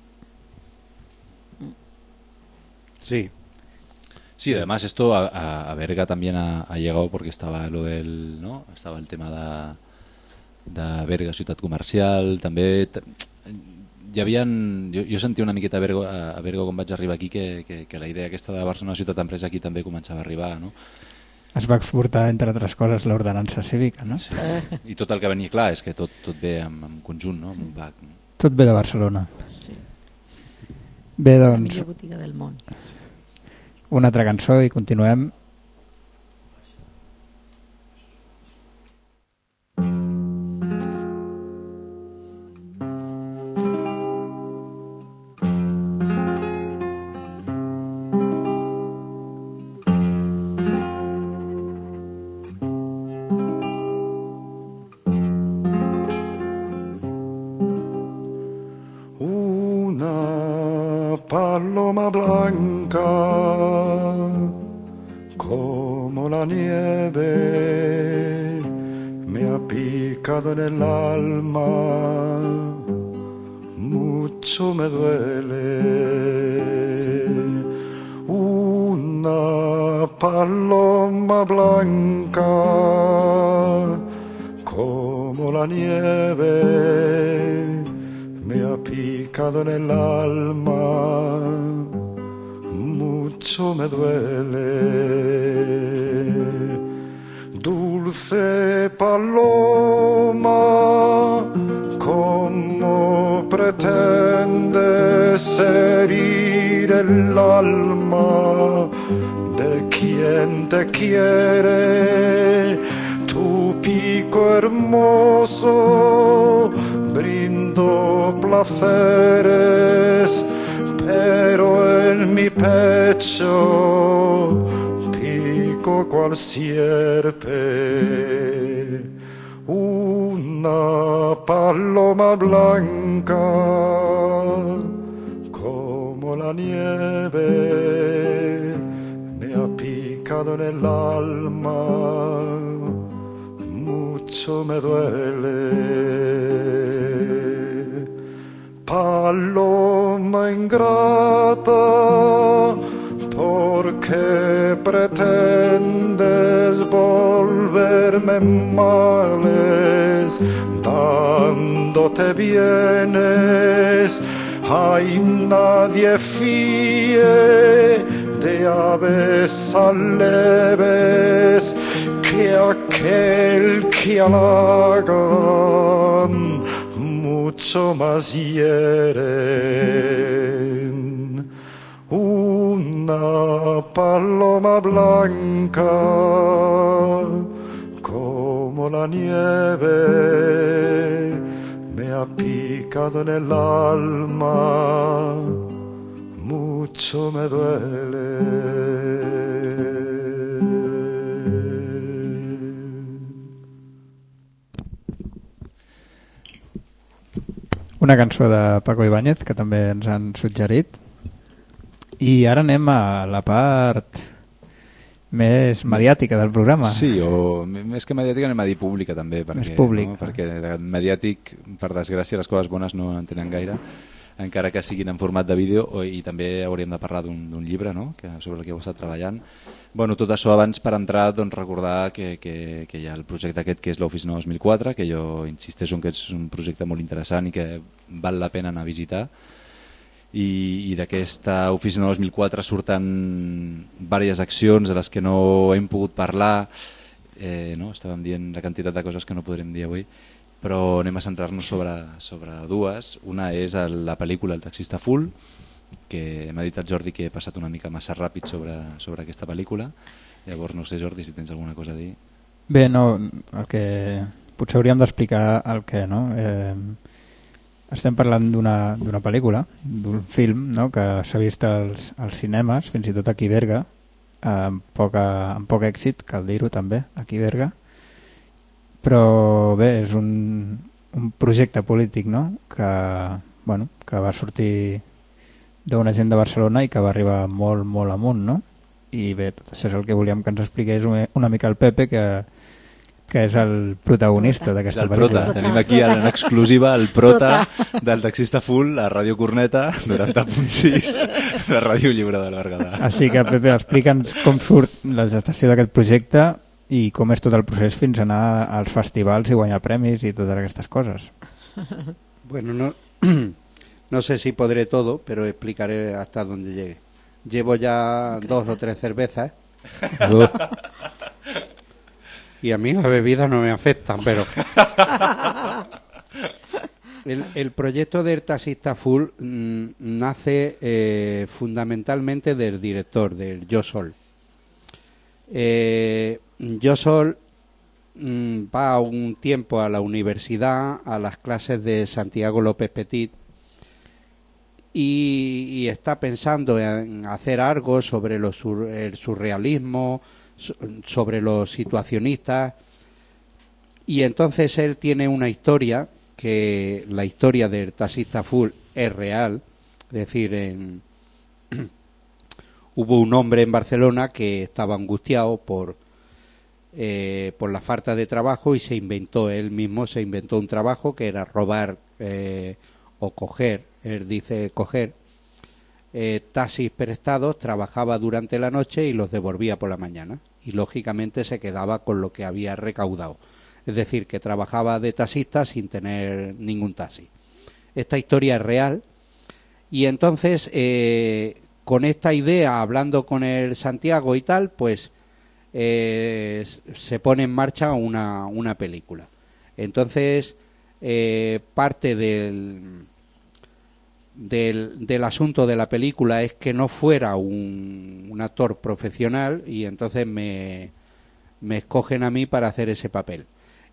Sí. Sí, además esto a Berga también ha llegado porque estaba ¿no? Estaba el tema de Berga, ciutat comercial, també hi havien... Jo sentia una miqueta a Berga quan vaig arribar aquí que la idea aquesta de Barcelona ciutat empresa aquí també començava a arribar, no? Es va exportar, entre altres coses, l'ordenança cívica, no? Sí. I tot el que venia, clar, és que tot ve en conjunt, no? Amb un bac. Tot ve de Barcelona. Sí. Bé, doncs... La millor botiga del món. Una altra cançó i continuem. Una paloma blanca con como la nieve me ha picado en el alma, mucho me duele. Una paloma blanca como la nieve me ha picado en el alma, mucho me duele. Dulce paloma, ¿cómo pretendes herir el alma de quien te quiere? Tu pico hermoso brindo placeres, pero en mi pecho pico cual sierpe. Una paloma blanca como la nieve me ha picado en el alma, mucho me duele. Paloma ingrata, ¿por qué pretendes volverme males? Dándote bienes, ay, nadie fíe de aves aleves que aquel que halagan mucho más hieren. Una paloma blanca como la nieve me ha picado en el alma, mucho me duele. Una cançó de Paco Ibáñez que també ens han suggerit. I ara anem a la part més mediàtica del programa. Sí, o més que mediàtica anem a dir pública també, perquè, més públic, no? Perquè mediàtic, per desgràcia, les coses bones no en tenen gaire, encara que siguin en format de vídeo, i també hauríem de parlar d'un llibre, no? Sobre el que heu estat treballant. Bueno, tot això abans, per entrar, doncs, recordar que hi ha el projecte aquest que és l'Oficina 2004, que jo insisteixo que és un projecte molt interessant i que val la pena anar a visitar, i d'aquesta Oficina 2004 surten diverses accions de les que no hem pogut parlar, no? Estàvem dient la quantitat de coses que no podrem dir avui, però anem a centrar-nos sobre dues. Una és la pel·lícula El taxista full, que m'ha dit el Jordi que he passat una mica massa ràpid sobre aquesta pel·lícula. Llavors no sé, Jordi, si tens alguna cosa a dir. Bé, no, el que potser hauríem d'explicar el que, no? Estem parlant d'una pel·lícula, d'un film, no? Que s'ha vist als cinemes, fins i tot aquí a Berga, amb poc èxit, cal dir-ho també, aquí a Berga. Però bé, és un projecte polític, no? Que va sortir d'una gent de Barcelona i que va arribar molt, molt amunt, no? I bé, tot això és el que volíem que ens expliqués una mica el Pepe, que és el protagonista d'aquesta pel·lícula. Tenim aquí en exclusiva el prota del taxista full a Ràdio Corneta, 90.6 de Ràdio Lliure del Berguedà. Així que, Pepe, explica'ns com surt la gestació d'aquest projecte i com és tot el procés fins a anar als festivals i guanyar premis i totes aquestes coses. Bueno, no sé si podré todo, pero explicaré hasta donde llegue. Llevo ya 2 o 3 cervezas. Y a mí las bebidas no me afectan, pero... El proyecto del taxista full nace fundamentalmente del director, del Yo Sol. Yo Sol va un tiempo a la universidad, a las clases de Santiago López Petit, y está pensando en hacer algo sobre el surrealismo, sobre los situacionistas, y entonces él tiene una historia, que la historia del taxista full es real, es decir, hubo un hombre en Barcelona que estaba angustiado por la falta de trabajo y él mismo se inventó un trabajo que era robar o coger, él dice coger, taxis prestados, trabajaba durante la noche y los devolvía por la mañana y lógicamente se quedaba con lo que había recaudado. Es decir, que trabajaba de taxista sin tener ningún taxi. Esta historia es real y entonces con esta idea, hablando con el Santiago y tal, pues se pone en marcha una película. Entonces parte del asunto de la película es que no fuera un actor profesional y entonces me escogen a mí para hacer ese papel.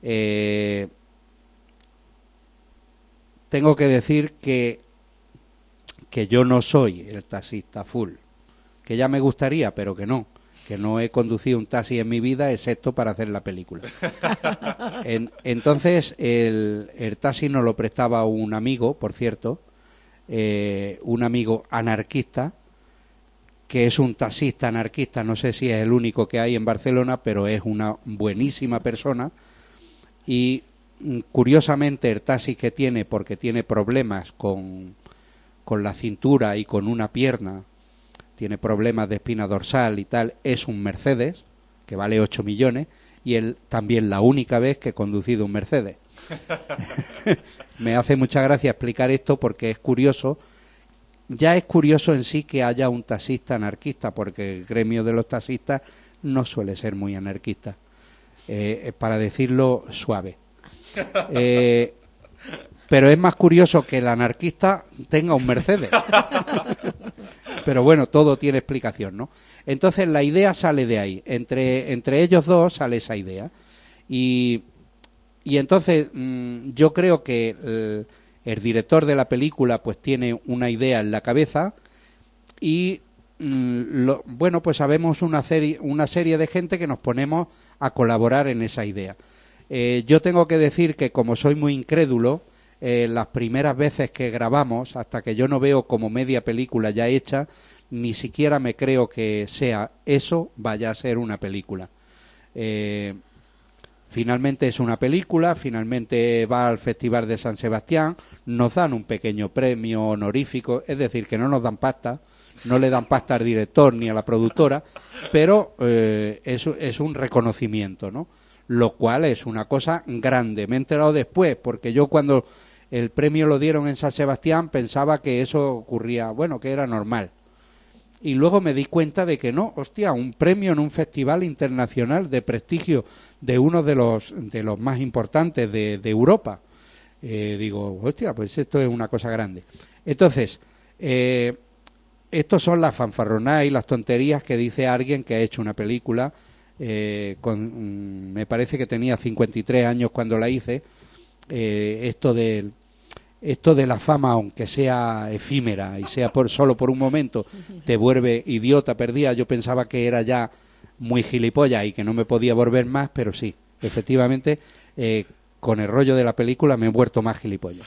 Tengo que decir que yo no soy el taxista full, que ya me gustaría, pero que no he conducido un taxi en mi vida excepto para hacer la película. Entonces el taxi nos lo prestaba un amigo, por cierto, un amigo anarquista, que es un taxista anarquista, no sé si es el único que hay en Barcelona, pero es una buenísima persona y curiosamente el taxi que tiene, porque tiene problemas con la cintura y con una pierna, tiene problemas de espina dorsal y tal, es un Mercedes, que vale 8 millones, y él también la única vez que he conducido un Mercedes. Me hace mucha gracia explicar esto porque es curioso. Ya es curioso en sí que haya un taxista anarquista, porque el gremio de los taxistas no suele ser muy anarquista, para decirlo suave. Pero es más curioso que el anarquista tenga un Mercedes. Pero bueno, todo tiene explicación, ¿no? Entonces la idea sale de ahí. Entre ellos dos sale esa idea. Y entonces yo creo que el director de la película pues tiene una idea en la cabeza y bueno, pues sabemos una serie de gente que nos ponemos a colaborar en esa idea. Yo tengo que decir que como soy muy incrédulo, las primeras veces que grabamos, hasta que yo no veo como media película ya hecha, ni siquiera me creo que sea eso vaya a ser una película. Finalmente es una película, finalmente va al Festival de San Sebastián, nos dan un pequeño premio honorífico, es decir, que no nos dan pasta, no le dan pasta al director ni a la productora, pero es un reconocimiento, ¿no? Lo cual es una cosa grande. Me he enterado después, porque yo cuando el premio lo dieron en San Sebastián pensaba que eso ocurría, bueno, que era normal. Y luego me di cuenta de que no, hostia, un premio en un festival internacional de prestigio de uno de los más importantes de Europa. Digo, hostia, pues esto es una cosa grande. Entonces, estos son las fanfarronadas y las tonterías que dice alguien que ha hecho una película. Me parece que tenía 53 años cuando la hice. Esto de la fama, aunque sea efímera y sea solo por un momento, te vuelve idiota perdida. Yo pensaba que era ya muy gilipollas y que no me podía volver más, pero sí, efectivamente, con el rollo de la película me he vuelto más gilipollas.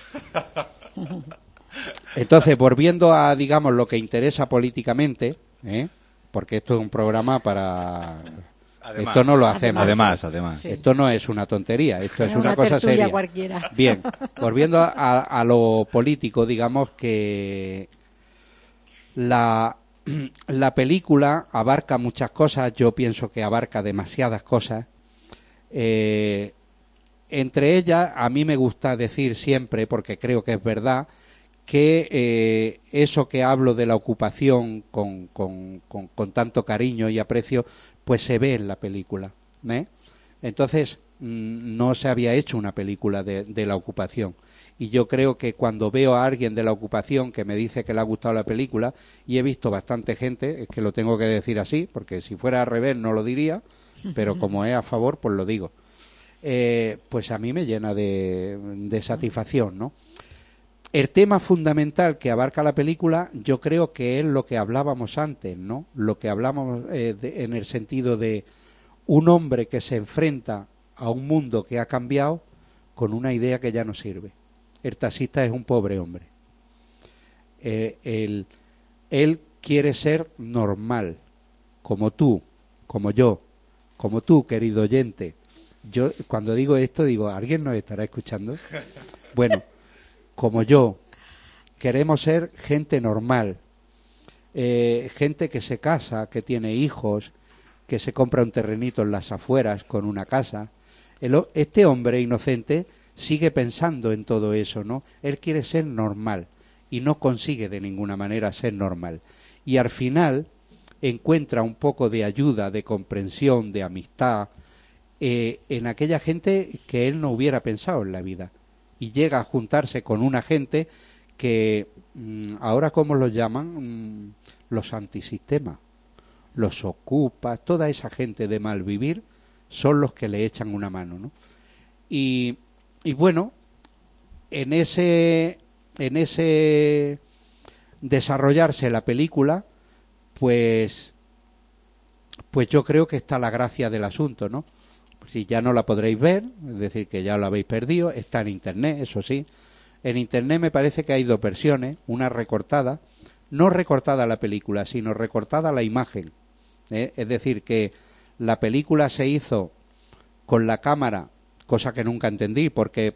Entonces, volviendo a, digamos, lo que interesa políticamente, porque esto es un programa para... Además, esto no lo hacemos. Además. Sí. Esto no es una tontería, esto es una cosa seria. Cualquiera. Bien, volviendo a lo político, digamos que la película abarca muchas cosas, yo pienso que abarca demasiadas cosas. Entre ellas, a mí me gusta decir siempre, porque creo que es verdad, que eso que hablo de la ocupación con tanto cariño y aprecio, pues se ve en la película, Entonces no se había hecho una película de la ocupación y yo creo que cuando veo a alguien de la ocupación que me dice que le ha gustado la película, y he visto bastante gente, es que lo tengo que decir así, porque si fuera al revés no lo diría, pero como es a favor pues lo digo, pues a mí me llena de satisfacción, ¿no? El tema fundamental que abarca la película, yo creo que es lo que hablábamos antes, ¿no? Lo que hablamos en el sentido de un hombre que se enfrenta a un mundo que ha cambiado con una idea que ya no sirve. El taxista es un pobre hombre. Él quiere ser normal, como tú, como yo, como tú, querido oyente. Yo cuando digo esto digo, ¿alguien nos estará escuchando? Bueno, como yo, queremos ser gente normal, gente que se casa, que tiene hijos, que se compra un terrenito en las afueras con una casa. Este hombre inocente sigue pensando en todo eso, ¿no? Él quiere ser normal y no consigue de ninguna manera ser normal. Y al final encuentra un poco de ayuda, de comprensión, de amistad en aquella gente que él no hubiera pensado en la vida. Y llega a juntarse con una gente que ahora, ¿cómo los llaman? Los antisistemas, los ocupas, toda esa gente de mal vivir son los que le echan una mano, ¿no? Y bueno, en ese desarrollarse la película, pues yo creo que está la gracia del asunto, ¿no? Si ya no la podréis ver, es decir, que ya la habéis perdido, está en internet, eso sí. En internet me parece que hay dos versiones, una recortada, no recortada la película, sino recortada la imagen. Es decir, que la película se hizo con la cámara, cosa que nunca entendí, porque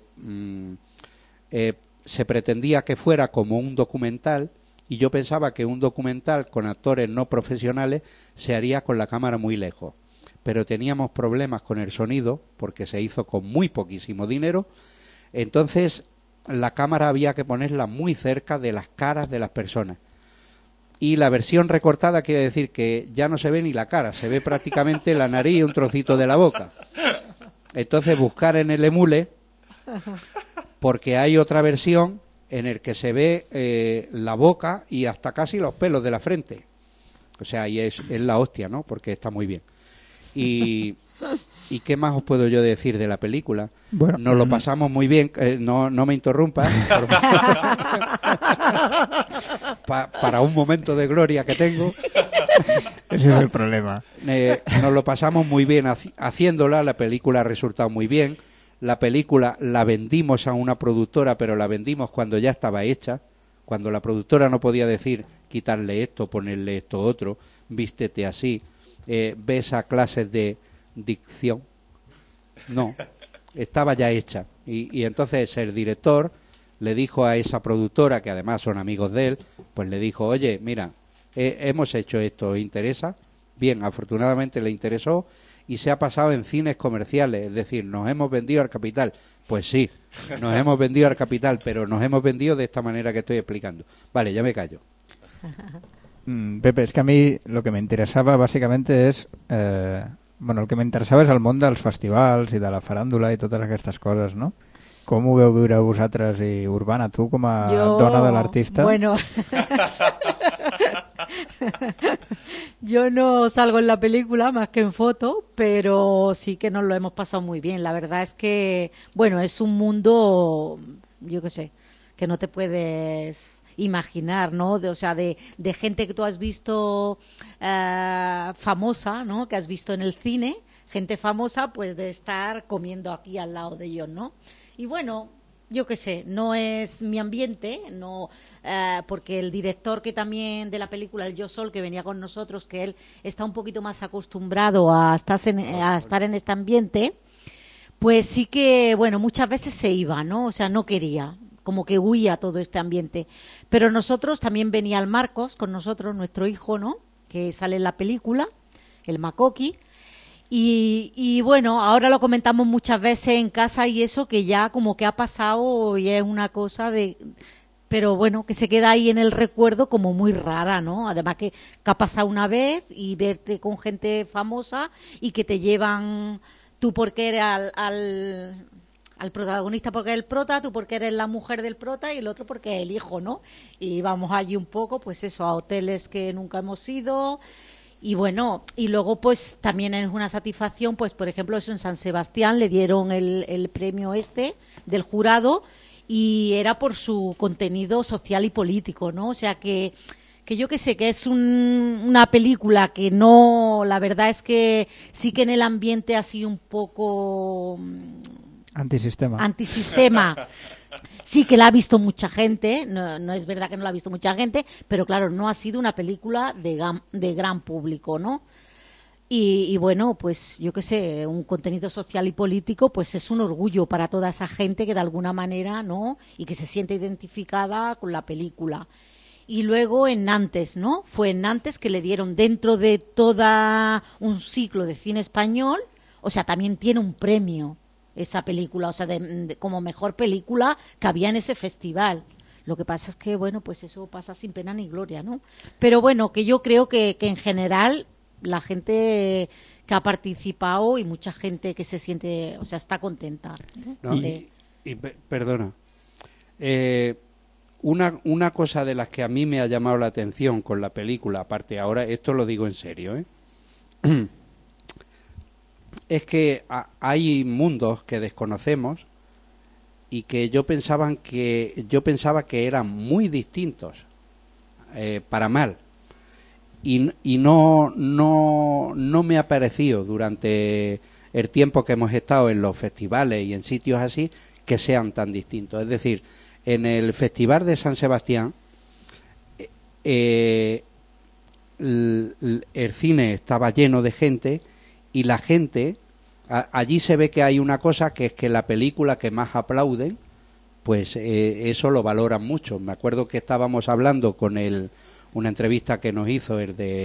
se pretendía que fuera como un documental, y yo pensaba que un documental con actores no profesionales se haría con la cámara muy lejos. Pero teníamos problemas con el sonido, porque se hizo con muy poquísimo dinero, entonces la cámara había que ponerla muy cerca de las caras de las personas. Y la versión recortada quiere decir que ya no se ve ni la cara, se ve prácticamente la nariz y un trocito de la boca. Entonces buscar en el Emule, porque hay otra versión en el que se ve la boca y hasta casi los pelos de la frente. O sea, y es la hostia, ¿no? Porque está muy bien. ¿Y qué más os puedo yo decir de la película? Bueno, nos lo pasamos muy bien. No me interrumpas. Para un momento de gloria que tengo. Ese es el problema. Nos lo pasamos muy bien haciéndola. La película ha resultado muy bien. La película la vendimos a una productora, pero la vendimos cuando ya estaba hecha. Cuando la productora no podía decir quitarle esto, ponerle esto otro, vístete así. Ves a clases de dicción. No, estaba ya hecha. Y entonces el director le dijo a esa productora, que además son amigos de él, pues le dijo, oye, mira, hemos hecho esto, ¿os interesa? Bien, afortunadamente le interesó y se ha pasado en cines comerciales, es decir, nos hemos vendido al capital. Pues sí, nos hemos vendido al capital, pero nos hemos vendido de esta manera que estoy explicando. Vale, ya me callo. Pepe, es que a mí lo que me interesaba básicamente és... el que m'interessava és el món dels festivals i de la faràndula i totes aquestes coses, no? Com ho veu viure vosaltres i Urbana, tu com a dona de l'artista? Bueno, yo no salgo en la película más que en foto, pero sí que nos lo hemos pasado muy bien. La verdad es que, bueno, es un mundo, yo qué sé, que no te puedes imaginar, ¿no? De gente que tú has visto famosa, ¿no? Que has visto en el cine, gente famosa, pues de estar comiendo aquí al lado de ellos, ¿no? Y bueno, yo qué sé, no es mi ambiente, no, porque el director que también de la película, el Yo Sol, que venía con nosotros, que él está un poquito más acostumbrado a estar en este ambiente, pues sí que, bueno, muchas veces se iba, ¿no? O sea, no quería, como que huía todo este ambiente. Pero nosotros, también venía el Marcos con nosotros, nuestro hijo, ¿no? Que sale en la película, el Makoki. Y bueno, ahora lo comentamos muchas veces en casa y eso que ya como que ha pasado y es una cosa de... Pero bueno, que se queda ahí en el recuerdo como muy rara, ¿no? Además que ha pasado una vez y verte con gente famosa y que te llevan tú porque eres al protagonista porque es el prota, tú porque eres la mujer del prota y el otro porque es el hijo, ¿no? Y vamos allí un poco, pues eso, a hoteles que nunca hemos ido. Y bueno, y luego pues también es una satisfacción, pues por ejemplo eso en San Sebastián le dieron el premio del jurado y era por su contenido social y político, ¿no? O sea que yo que sé, que es una película que no, la verdad es que sí que en el ambiente así un poco... Antisistema. Sí que la ha visto mucha gente, no es verdad que no la ha visto mucha gente, pero claro, no ha sido una película de gran público, ¿no? Y bueno, pues yo qué sé, un contenido social y político, pues es un orgullo para toda esa gente que de alguna manera, ¿no? Y que se siente identificada con la película. Y luego en Nantes, ¿no? Fue en Nantes que le dieron dentro de todo un ciclo de cine español, o sea, también tiene un premio esa película, o sea, como mejor película que había en ese festival. Lo que pasa es que, bueno, pues eso pasa sin pena ni gloria, ¿no? Pero bueno, que yo creo que en general la gente que ha participado y mucha gente que se siente, o sea, está contenta. No, perdona. Una cosa de las que a mí me ha llamado la atención con la película, aparte ahora, esto lo digo en serio, es que hay mundos que desconocemos y que yo pensaba que eran muy distintos, para mal. Y no me ha parecido durante el tiempo que hemos estado en los festivales y en sitios así que sean tan distintos. Es decir, en el Festival de San Sebastián el cine estaba lleno de gente y la gente, allí se ve que hay una cosa que es que la película que más aplauden, pues eso lo valoran mucho. Me acuerdo que estábamos hablando con una entrevista que nos hizo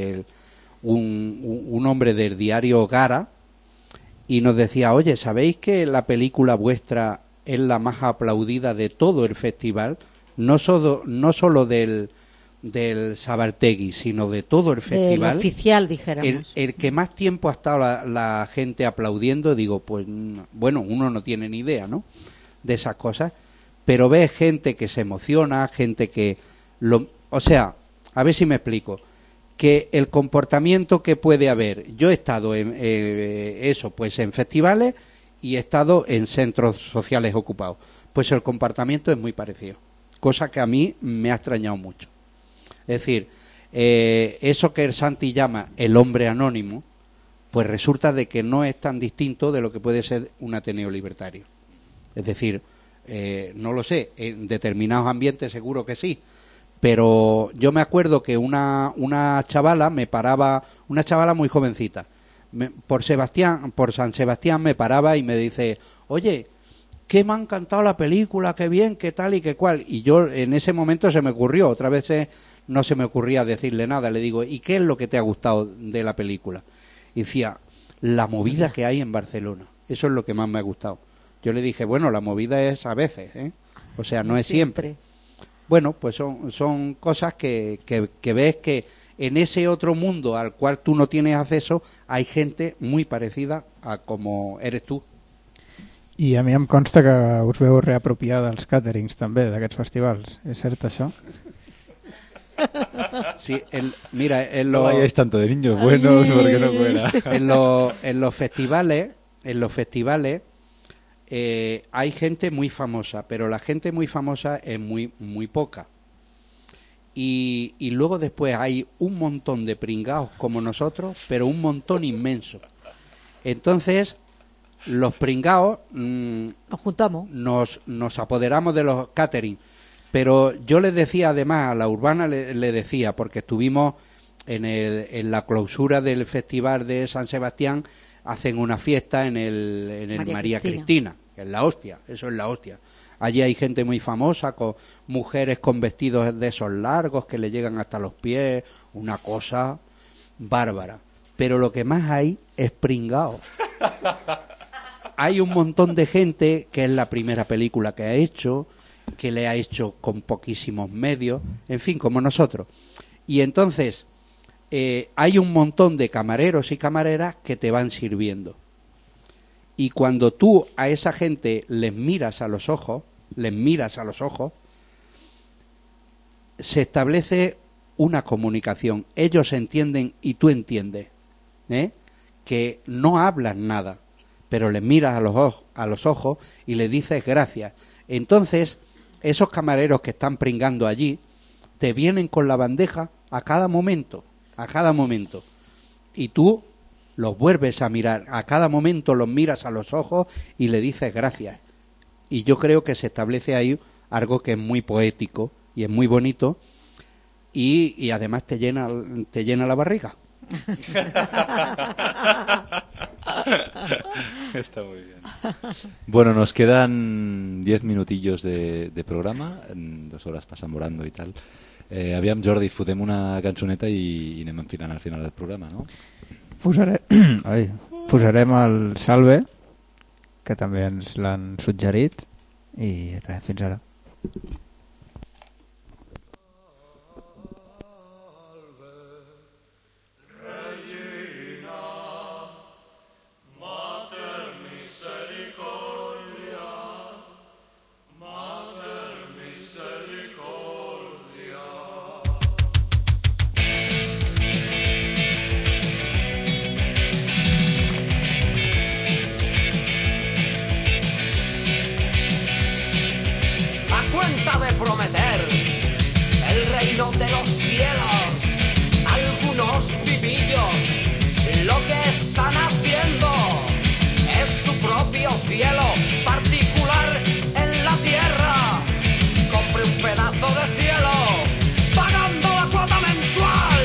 un hombre del diario Gara y nos decía, oye, ¿sabéis que la película vuestra es la más aplaudida de todo el festival? No solo del Sabartegui, sino de todo el festival. El oficial, dijéramos. El que más tiempo ha estado la gente aplaudiendo, digo, pues bueno, uno no tiene ni idea, ¿no?, de esas cosas, pero ves gente que se emociona, gente que o sea, a ver si me explico, que el comportamiento que puede haber, yo he estado en en festivales y he estado en centros sociales ocupados, pues el comportamiento es muy parecido, cosa que a mí me ha extrañado mucho. Es decir, eso que el Santi llama el hombre anónimo, pues resulta de que no es tan distinto de lo que puede ser un Ateneo libertario. Es decir, no lo sé, en determinados ambientes seguro que sí, pero yo me acuerdo que una chavala me paraba, una chavala muy jovencita, por San Sebastián me paraba y me dice, oye, que me ha encantado la película, qué bien, qué tal y qué cual. Y yo en ese momento se me ocurrió, otras veces no se me ocurría decirle nada, le digo, ¿y qué es lo que te ha gustado de la película? Y decía, la movida que hay en Barcelona, eso es lo que más me ha gustado. Yo le dije, bueno, la movida es a veces, o sea, no es siempre. Bueno, pues son cosas que ves que en ese otro mundo al cual tú no tienes acceso hay gente muy parecida a como eres tú. I a mi em consta que us veu reapropiar dels càterings també d'aquests festivals. És cert això? Sí, mira, no vayáis tanto de niños buenos porque no fuera. En los festivales hay gente muy famosa, pero la gente muy famosa es muy, muy poca. Y luego después hay un montón de pringaos como nosotros, pero un montón inmenso. Entonces, los pringaos nos juntamos, nos apoderamos de los catering. Pero yo les decía, además, a la Urbana le decía, porque estuvimos en la clausura del Festival de San Sebastián, hacen una fiesta en el María Cristina, que es la hostia, eso es la hostia. Allí hay gente muy famosa, con mujeres con vestidos de esos largos que le llegan hasta los pies, una cosa bárbara. Pero lo que más hay es pringao. Hay un montón de gente que es la primera película que ha hecho, que le ha hecho con poquísimos medios, en fin, como nosotros. Y entonces hay un montón de camareros y camareras que te van sirviendo. Y cuando tú a esa gente les miras a los ojos, se establece una comunicación. Ellos entienden y tú entiendes, que no hablan nada, pero les miras a los ojos y les dices gracias. Entonces, esos camareros que están pringando allí te vienen con la bandeja a cada momento, y tú los vuelves a mirar, a cada momento los miras a los ojos y le dices gracias. Y yo creo que se establece ahí algo que es muy poético y es muy bonito y además te llena la barriga. Está muy bien. Bueno, nos quedan 10 minutillos de programa, 2 hores passen volando i tal. Aviam, Jordi, fotem una cançoneta i anem enfilant al final del programa, no? Posarem el Salve, que també ens l'han suggerit, i res, fins ara. De los cielos, algunos vivillos, lo que están haciendo es su propio cielo particular en la tierra. Compre un pedazo de cielo pagando la cuota mensual.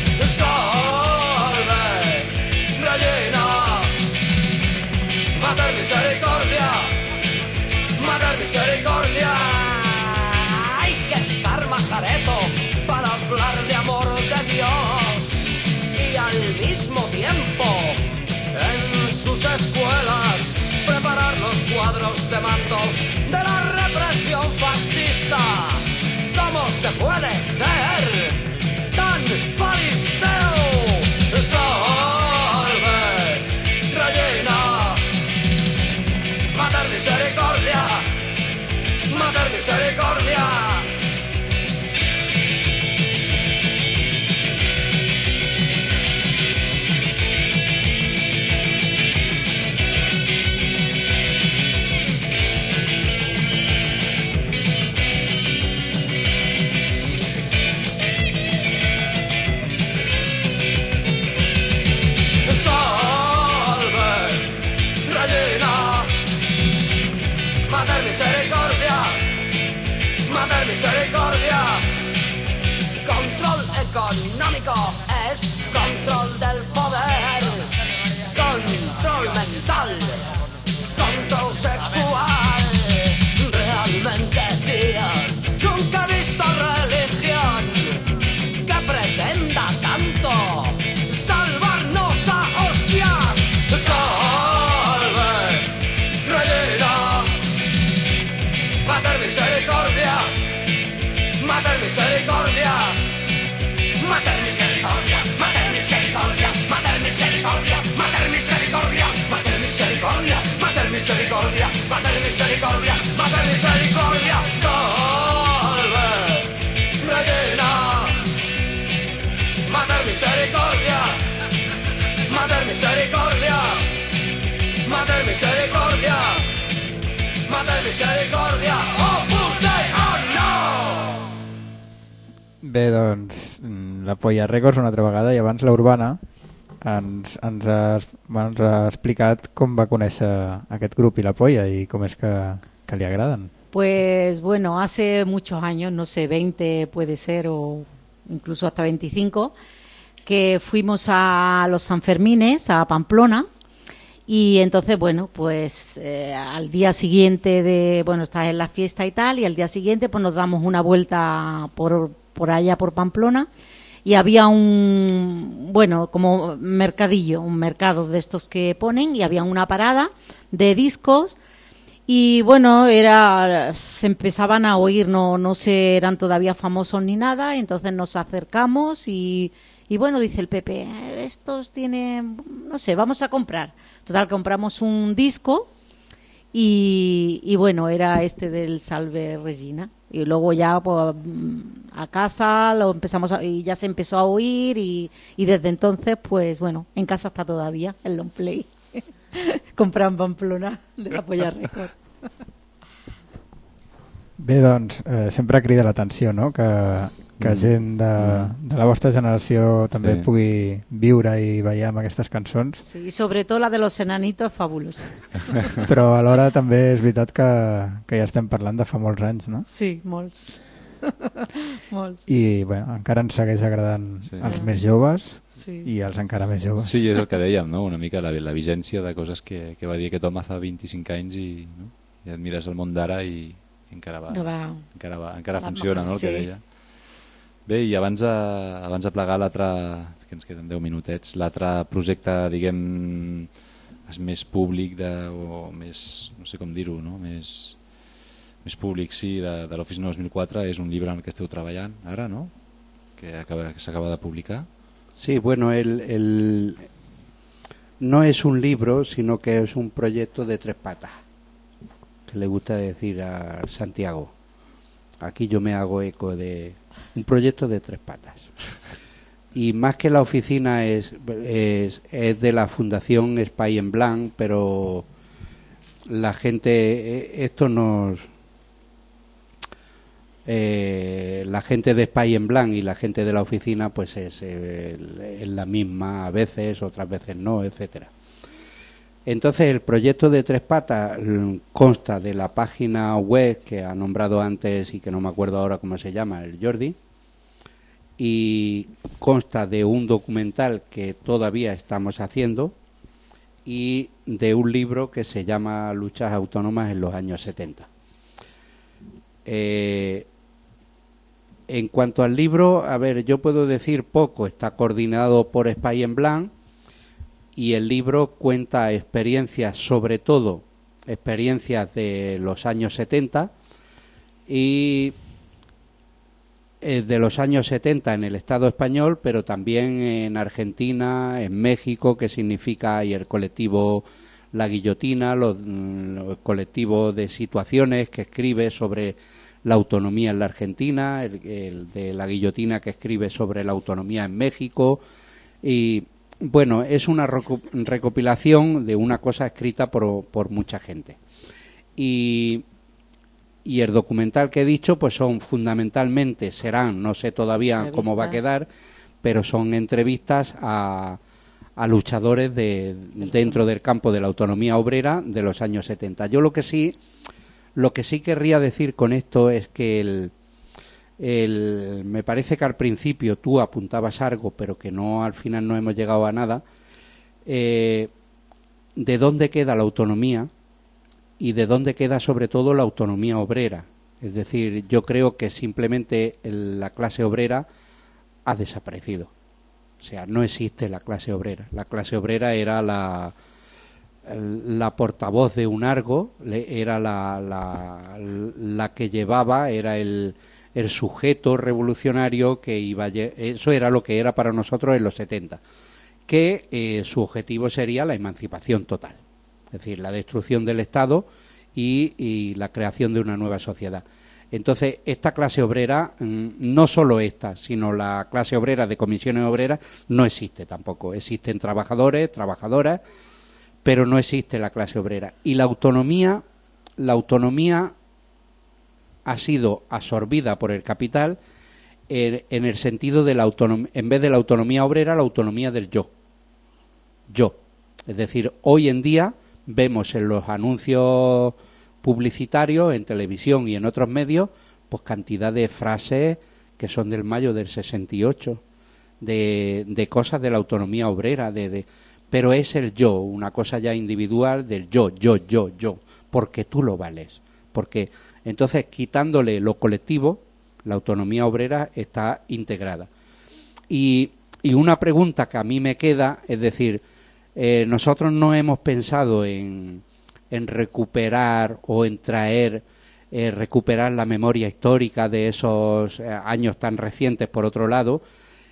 Salve, Regina, Mater Misericordia, Mater Misericordia. Hay que estar majareto para hablar de amor de Dios y al mismo tiempo en sus escuelas preparar los cuadros de mando de la represión fascista. ¿Cómo se puede ser tan fariseo? Salve, Regina, Mater Misericordia, Mater Misericordia. Mater Misericordia. Control económico es control del poder. Control mental, control sexual. Realmente, tías, nunca he visto religión que pretenda tanto salvarnos a hostias. Salve, Regina, Mater Misericordia, Mater Misericordia, Mater Misericordia, Mater Misericordia, Mater Misericordia, Mater Misericordia, Mater Misericordia, Mater Misericordia, Mater Misericordia, Mater Misericordia. Salve, Regina, Mater Misericordia, Mater Misericordia, Mater Misericordia, Mater Misericordia. Opus Dei, oh no! Bé, doncs, la Polla Records una altra vegada, i abans la Urbana ens ha explicat com va conèixer aquest grup i la Polla i com és que li agraden. Pues bueno, hace muchos años, no sé, 20 puede ser o incluso hasta 25, que fuimos a los Sanfermines, a Pamplona. Y entonces, bueno, pues al día siguiente estás en la fiesta y tal, y al día siguiente pues nos damos una vuelta por allá, por Pamplona, y había como mercadillo, un mercado de estos que ponen, y había una parada de discos, y bueno, se empezaban a oír, no se eran todavía famosos ni nada, entonces nos acercamos y bueno, dice el Pepe, estos tienen, no sé, vamos a comprar. Total, compramos un disco y bueno, era este del Salve Regina. Y luego ya pues, a casa lo empezamos y ya se empezó a oír y desde entonces, pues bueno, en casa está todavía el long play. Comprar en Pamplona de la Polla Records. Bé, doncs, sempre crida l'atenció, no?, que que gent de la vostra generació també pugui viure i ballar amb aquestes cançons. Sí, i sobretot la de los enanitos fabulosa. Però alhora també és veritat que ja estem parlant de fa molts anys, no? Sí, molts. Molts. I bueno, encara ens segueix agradant els més joves i els encara més joves. Sí, és el que dèiem, no? Una mica la vigència de coses que va dir aquest home fa 25 anys i et mires el món d'ara i encara funciona, no? El que deia. Bé, i abans de plegar l'altre, que ens queden 10 minutets, l'altre projecte, diguem, més públic o més, no sé com dir-ho, no? Més públic, sí, de l'Oficina 2004 és un llibre en el que esteu treballant ara, no? Que s'acaba de publicar. Sí, bueno, no es un libro, sino que es un proyecto de 3 patas, que le gusta decir a Santiago. Aquí yo me hago eco de un proyecto de 3 patas. Y más que la oficina es de la Fundación Espai en Blanc, pero la gente, la gente de Espai en Blanc y la gente de la oficina pues es la misma a veces, otras veces no, etcétera. Entonces el proyecto de 3 patas consta de la página web que ha nombrado antes y que no me acuerdo ahora cómo se llama, el Jordi, y consta de un documental que todavía estamos haciendo y de un libro que se llama Luchas autónomas en los años 70. En cuanto al libro, a ver, yo puedo decir poco, está coordinado por Espai en Blanc y el libro cuenta experiencias, sobre todo experiencias de los años 70 y de los años 70 en el Estado español, pero también en Argentina, en México, que significa, y el colectivo La Guillotina, los colectivos de situaciones que escribe sobre la autonomía en la Argentina, el de La Guillotina que escribe sobre la autonomía en México, y bueno, es una recopilación de una cosa escrita por mucha gente. Y el documental que he dicho, pues son fundamentalmente, serán, no sé todavía cómo va a quedar, pero son entrevistas a luchadores dentro del campo de la autonomía obrera de los años 70. Yo lo que sí querría decir con esto es que me parece que al principio tú apuntabas algo, pero que no, al final no hemos llegado a nada, de dónde queda la autonomía y de dónde queda sobre todo la autonomía obrera. Es decir, yo creo que simplemente la clase obrera ha desaparecido. O sea, no existe la clase obrera. La clase obrera era la portavoz de un argo, era la que llevaba, era el sujeto revolucionario que iba. Eso era lo que era para nosotros en los 70, que su objetivo sería la emancipación total, es decir, la destrucción del Estado y la creación de una nueva sociedad. Entonces, esta clase obrera, no solo esta, sino la clase obrera de comisiones obreras, no existe tampoco. Existen trabajadores, trabajadoras, pero no existe la clase obrera. Y la autonomía ha sido absorbida por el capital en el sentido de la autonomía, en vez de la autonomía obrera, la autonomía del yo. Yo. Es decir, hoy en día vemos en los anuncios publicitarios, en televisión y en otros medios, pues cantidad de frases que son del mayo del 68, de cosas de la autonomía obrera, pero es el yo, una cosa ya individual del yo, porque tú lo vales. Porque entonces, quitándole lo colectivo, la autonomía obrera está integrada. Y una pregunta que a mí me queda, es decir, nosotros no hemos pensado en recuperar o en recuperar la memoria histórica de esos años tan recientes, por otro lado,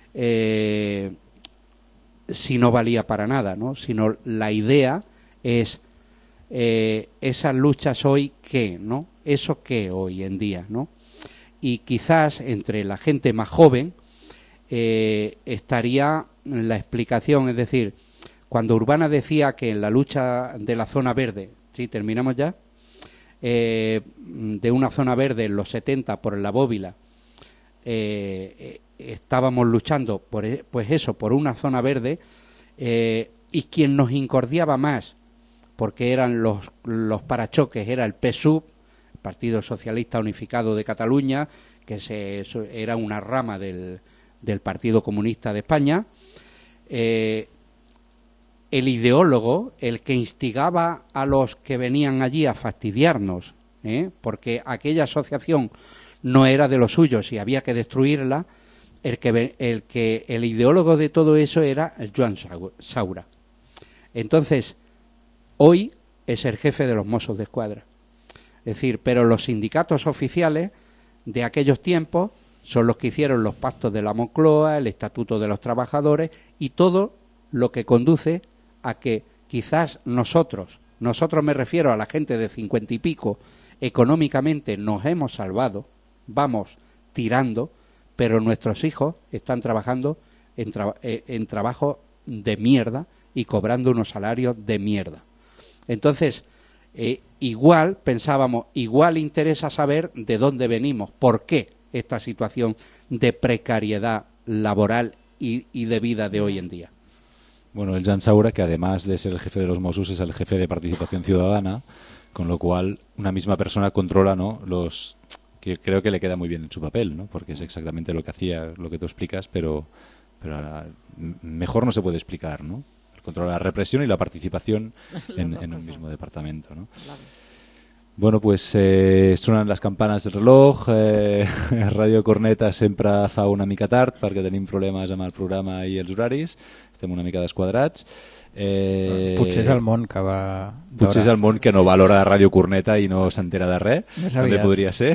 si no valía para nada, ¿no? Sino la idea es esas luchas hoy, ¿qué? ¿No? Eso qué hoy en día, ¿no? Y quizás entre la gente más joven estaría la explicación, es decir, cuando Urbana decía que en la lucha de la zona verde, ¿sí? ¿Terminamos ya? De una zona verde en los 70 por la bóvila, estábamos luchando por una zona verde, y quien nos incordiaba más, porque eran los parachoques, era el PSUV, el Partido Socialista Unificado de Cataluña, que era una rama del Partido Comunista de España. El ideólogo, el que instigaba a los que venían allí a fastidiarnos, porque aquella asociación no era de los suyos y había que destruirla, el ideólogo de todo eso era Joan Saura. Entonces, hoy es el jefe de los Mossos de Escuadra. Es decir, pero los sindicatos oficiales de aquellos tiempos son los que hicieron los pactos de la Moncloa, el Estatuto de los Trabajadores y todo lo que conduce a que quizás nosotros me refiero a la gente de 50 y pico, económicamente nos hemos salvado, vamos tirando, pero nuestros hijos están trabajando en trabajo de mierda y cobrando unos salarios de mierda. Entonces, igual pensábamos, igual interesa saber de dónde venimos, por qué esta situación de precariedad laboral y de vida de hoy en día. Bueno, el Joan Saura, que además de ser el jefe de los Mossos, es el jefe de Participación Ciudadana, con lo cual una misma persona controla, ¿no?, que creo que le queda muy bien en su papel, ¿no?, porque es exactamente lo que hacía, lo que tú explicas, pero mejor no se puede explicar, ¿no? Controla la represión y la participación en un mismo departamento, ¿no? Bueno, pues sonen les campanes del reloj, Ràdio Corneta sempre fa una mica tard perquè tenim problemes amb el programa i els horaris, estem una mica desquadrats. Potser és el món que va... Potser és el món que no va a l'hora de Ràdio Corneta i no s'entera de res, també podria ser.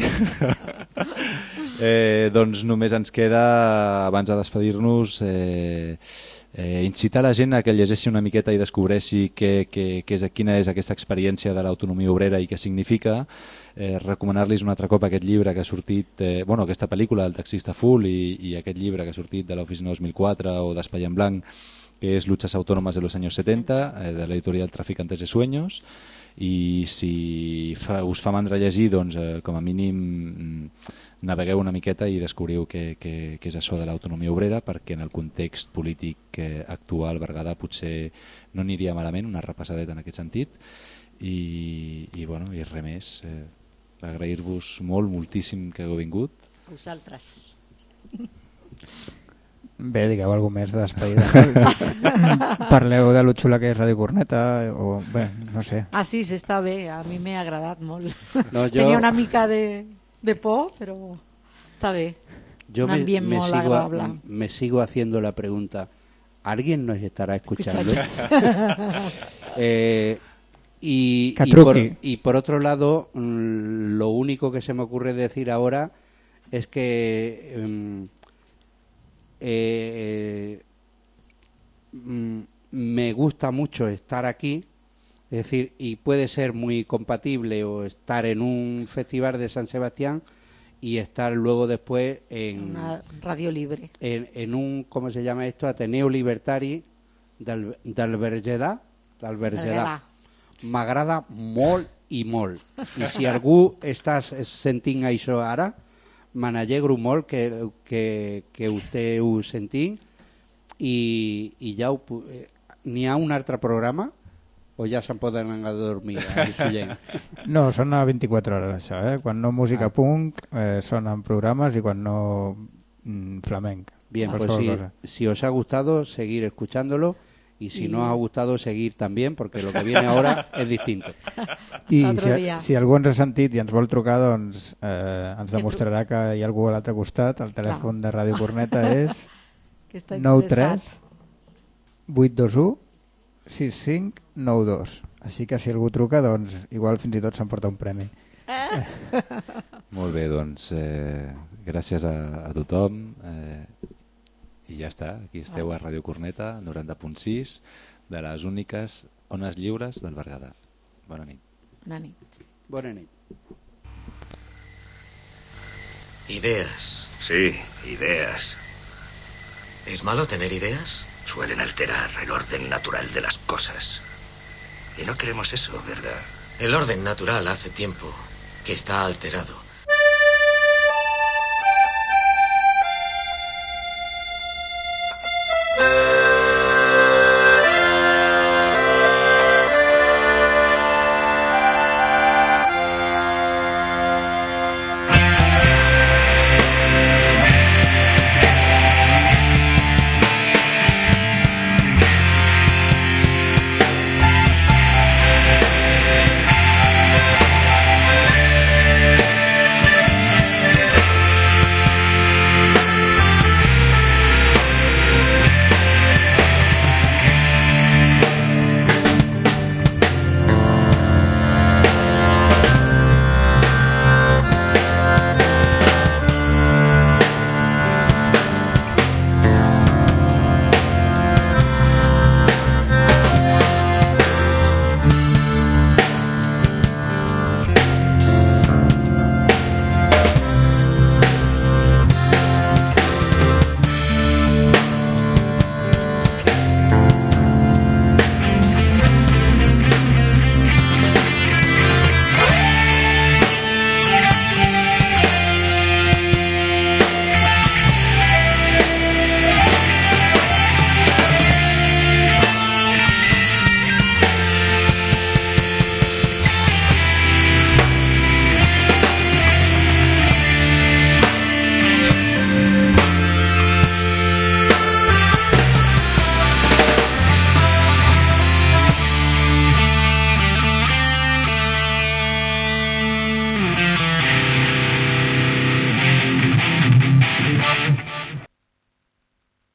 Doncs només ens queda, abans de despedir-nos, incitar la gent a que llegeixi una miqueta i descobreixi quina és aquesta experiència de l'autonomia obrera i què significa, recomanar-los un altre cop aquest llibre que ha sortit, aquesta pel·lícula, El taxista full, i aquest llibre que ha sortit de l'Oficina 2004 o d'Espai en Blanc, que és Luchas autónomas de los años 70, de l'editorial Traficantes de Sueños, i si us fa mandra llegir, doncs com a mínim navegueu una miqueta i descobriu què és això de l'autonomia obrera, perquè en el context polític actual Berguedà potser no aniria malament una repassadeta en aquest sentit, i res més, agrair-vos moltíssim que hagueu vingut. Vosaltres. Bé, digueu alguna més de despedida. Parleu de lo xula que és Ràdio Corneta o bé, no sé. Ah, sí, està bé, a mi m'ha agradat molt. No, Tenia una mica de por, pero está bien. Yo me sigo haciendo la pregunta, ¿alguien nos estará escuchando? Y por otro lado, lo único que se me ocurre decir ahora es que me gusta mucho estar aquí, es decir, y puede ser muy compatible o estar en un festival de San Sebastián y estar luego después en una radio libre, en un, ¿cómo se llama esto? Ateneo Libertari del Berguedà. M'agrada molt i molt. I si algú estàs sentint això ara, me n'allegro molt que vostè ho sentint, i ja n'hi ha un altre programa o ja se'n poden anar a dormir? No, són a 24 hores això, quan no música punk són en programes i quan no flamenc. Bien, pues si os ha gustado, seguir escuchándolo, y si no os ha gustado, seguir también, porque lo que viene ahora es distinto. I si algú ens ha sentit i ens vol trucar, doncs ens demostrarà que hi ha algú a l'altre costat. El telèfon de Ràdio Corneta és 93 821 6592. Així que si algú truca, doncs igual fins i tot s'emporta un premi. Molt bé, doncs gràcies a tothom, i ja està, aquí esteu a Ràdio Corneta 90.6, de les úniques ones lliures del Berguedà. Bona nit. Bona nit. Bona nit. Ideas. Sí, ideas. ¿Es malo tener ideas? Suelen alterar el orden natural de las cosas. Y no queremos eso, ¿verdad? El orden natural hace tiempo que está alterado.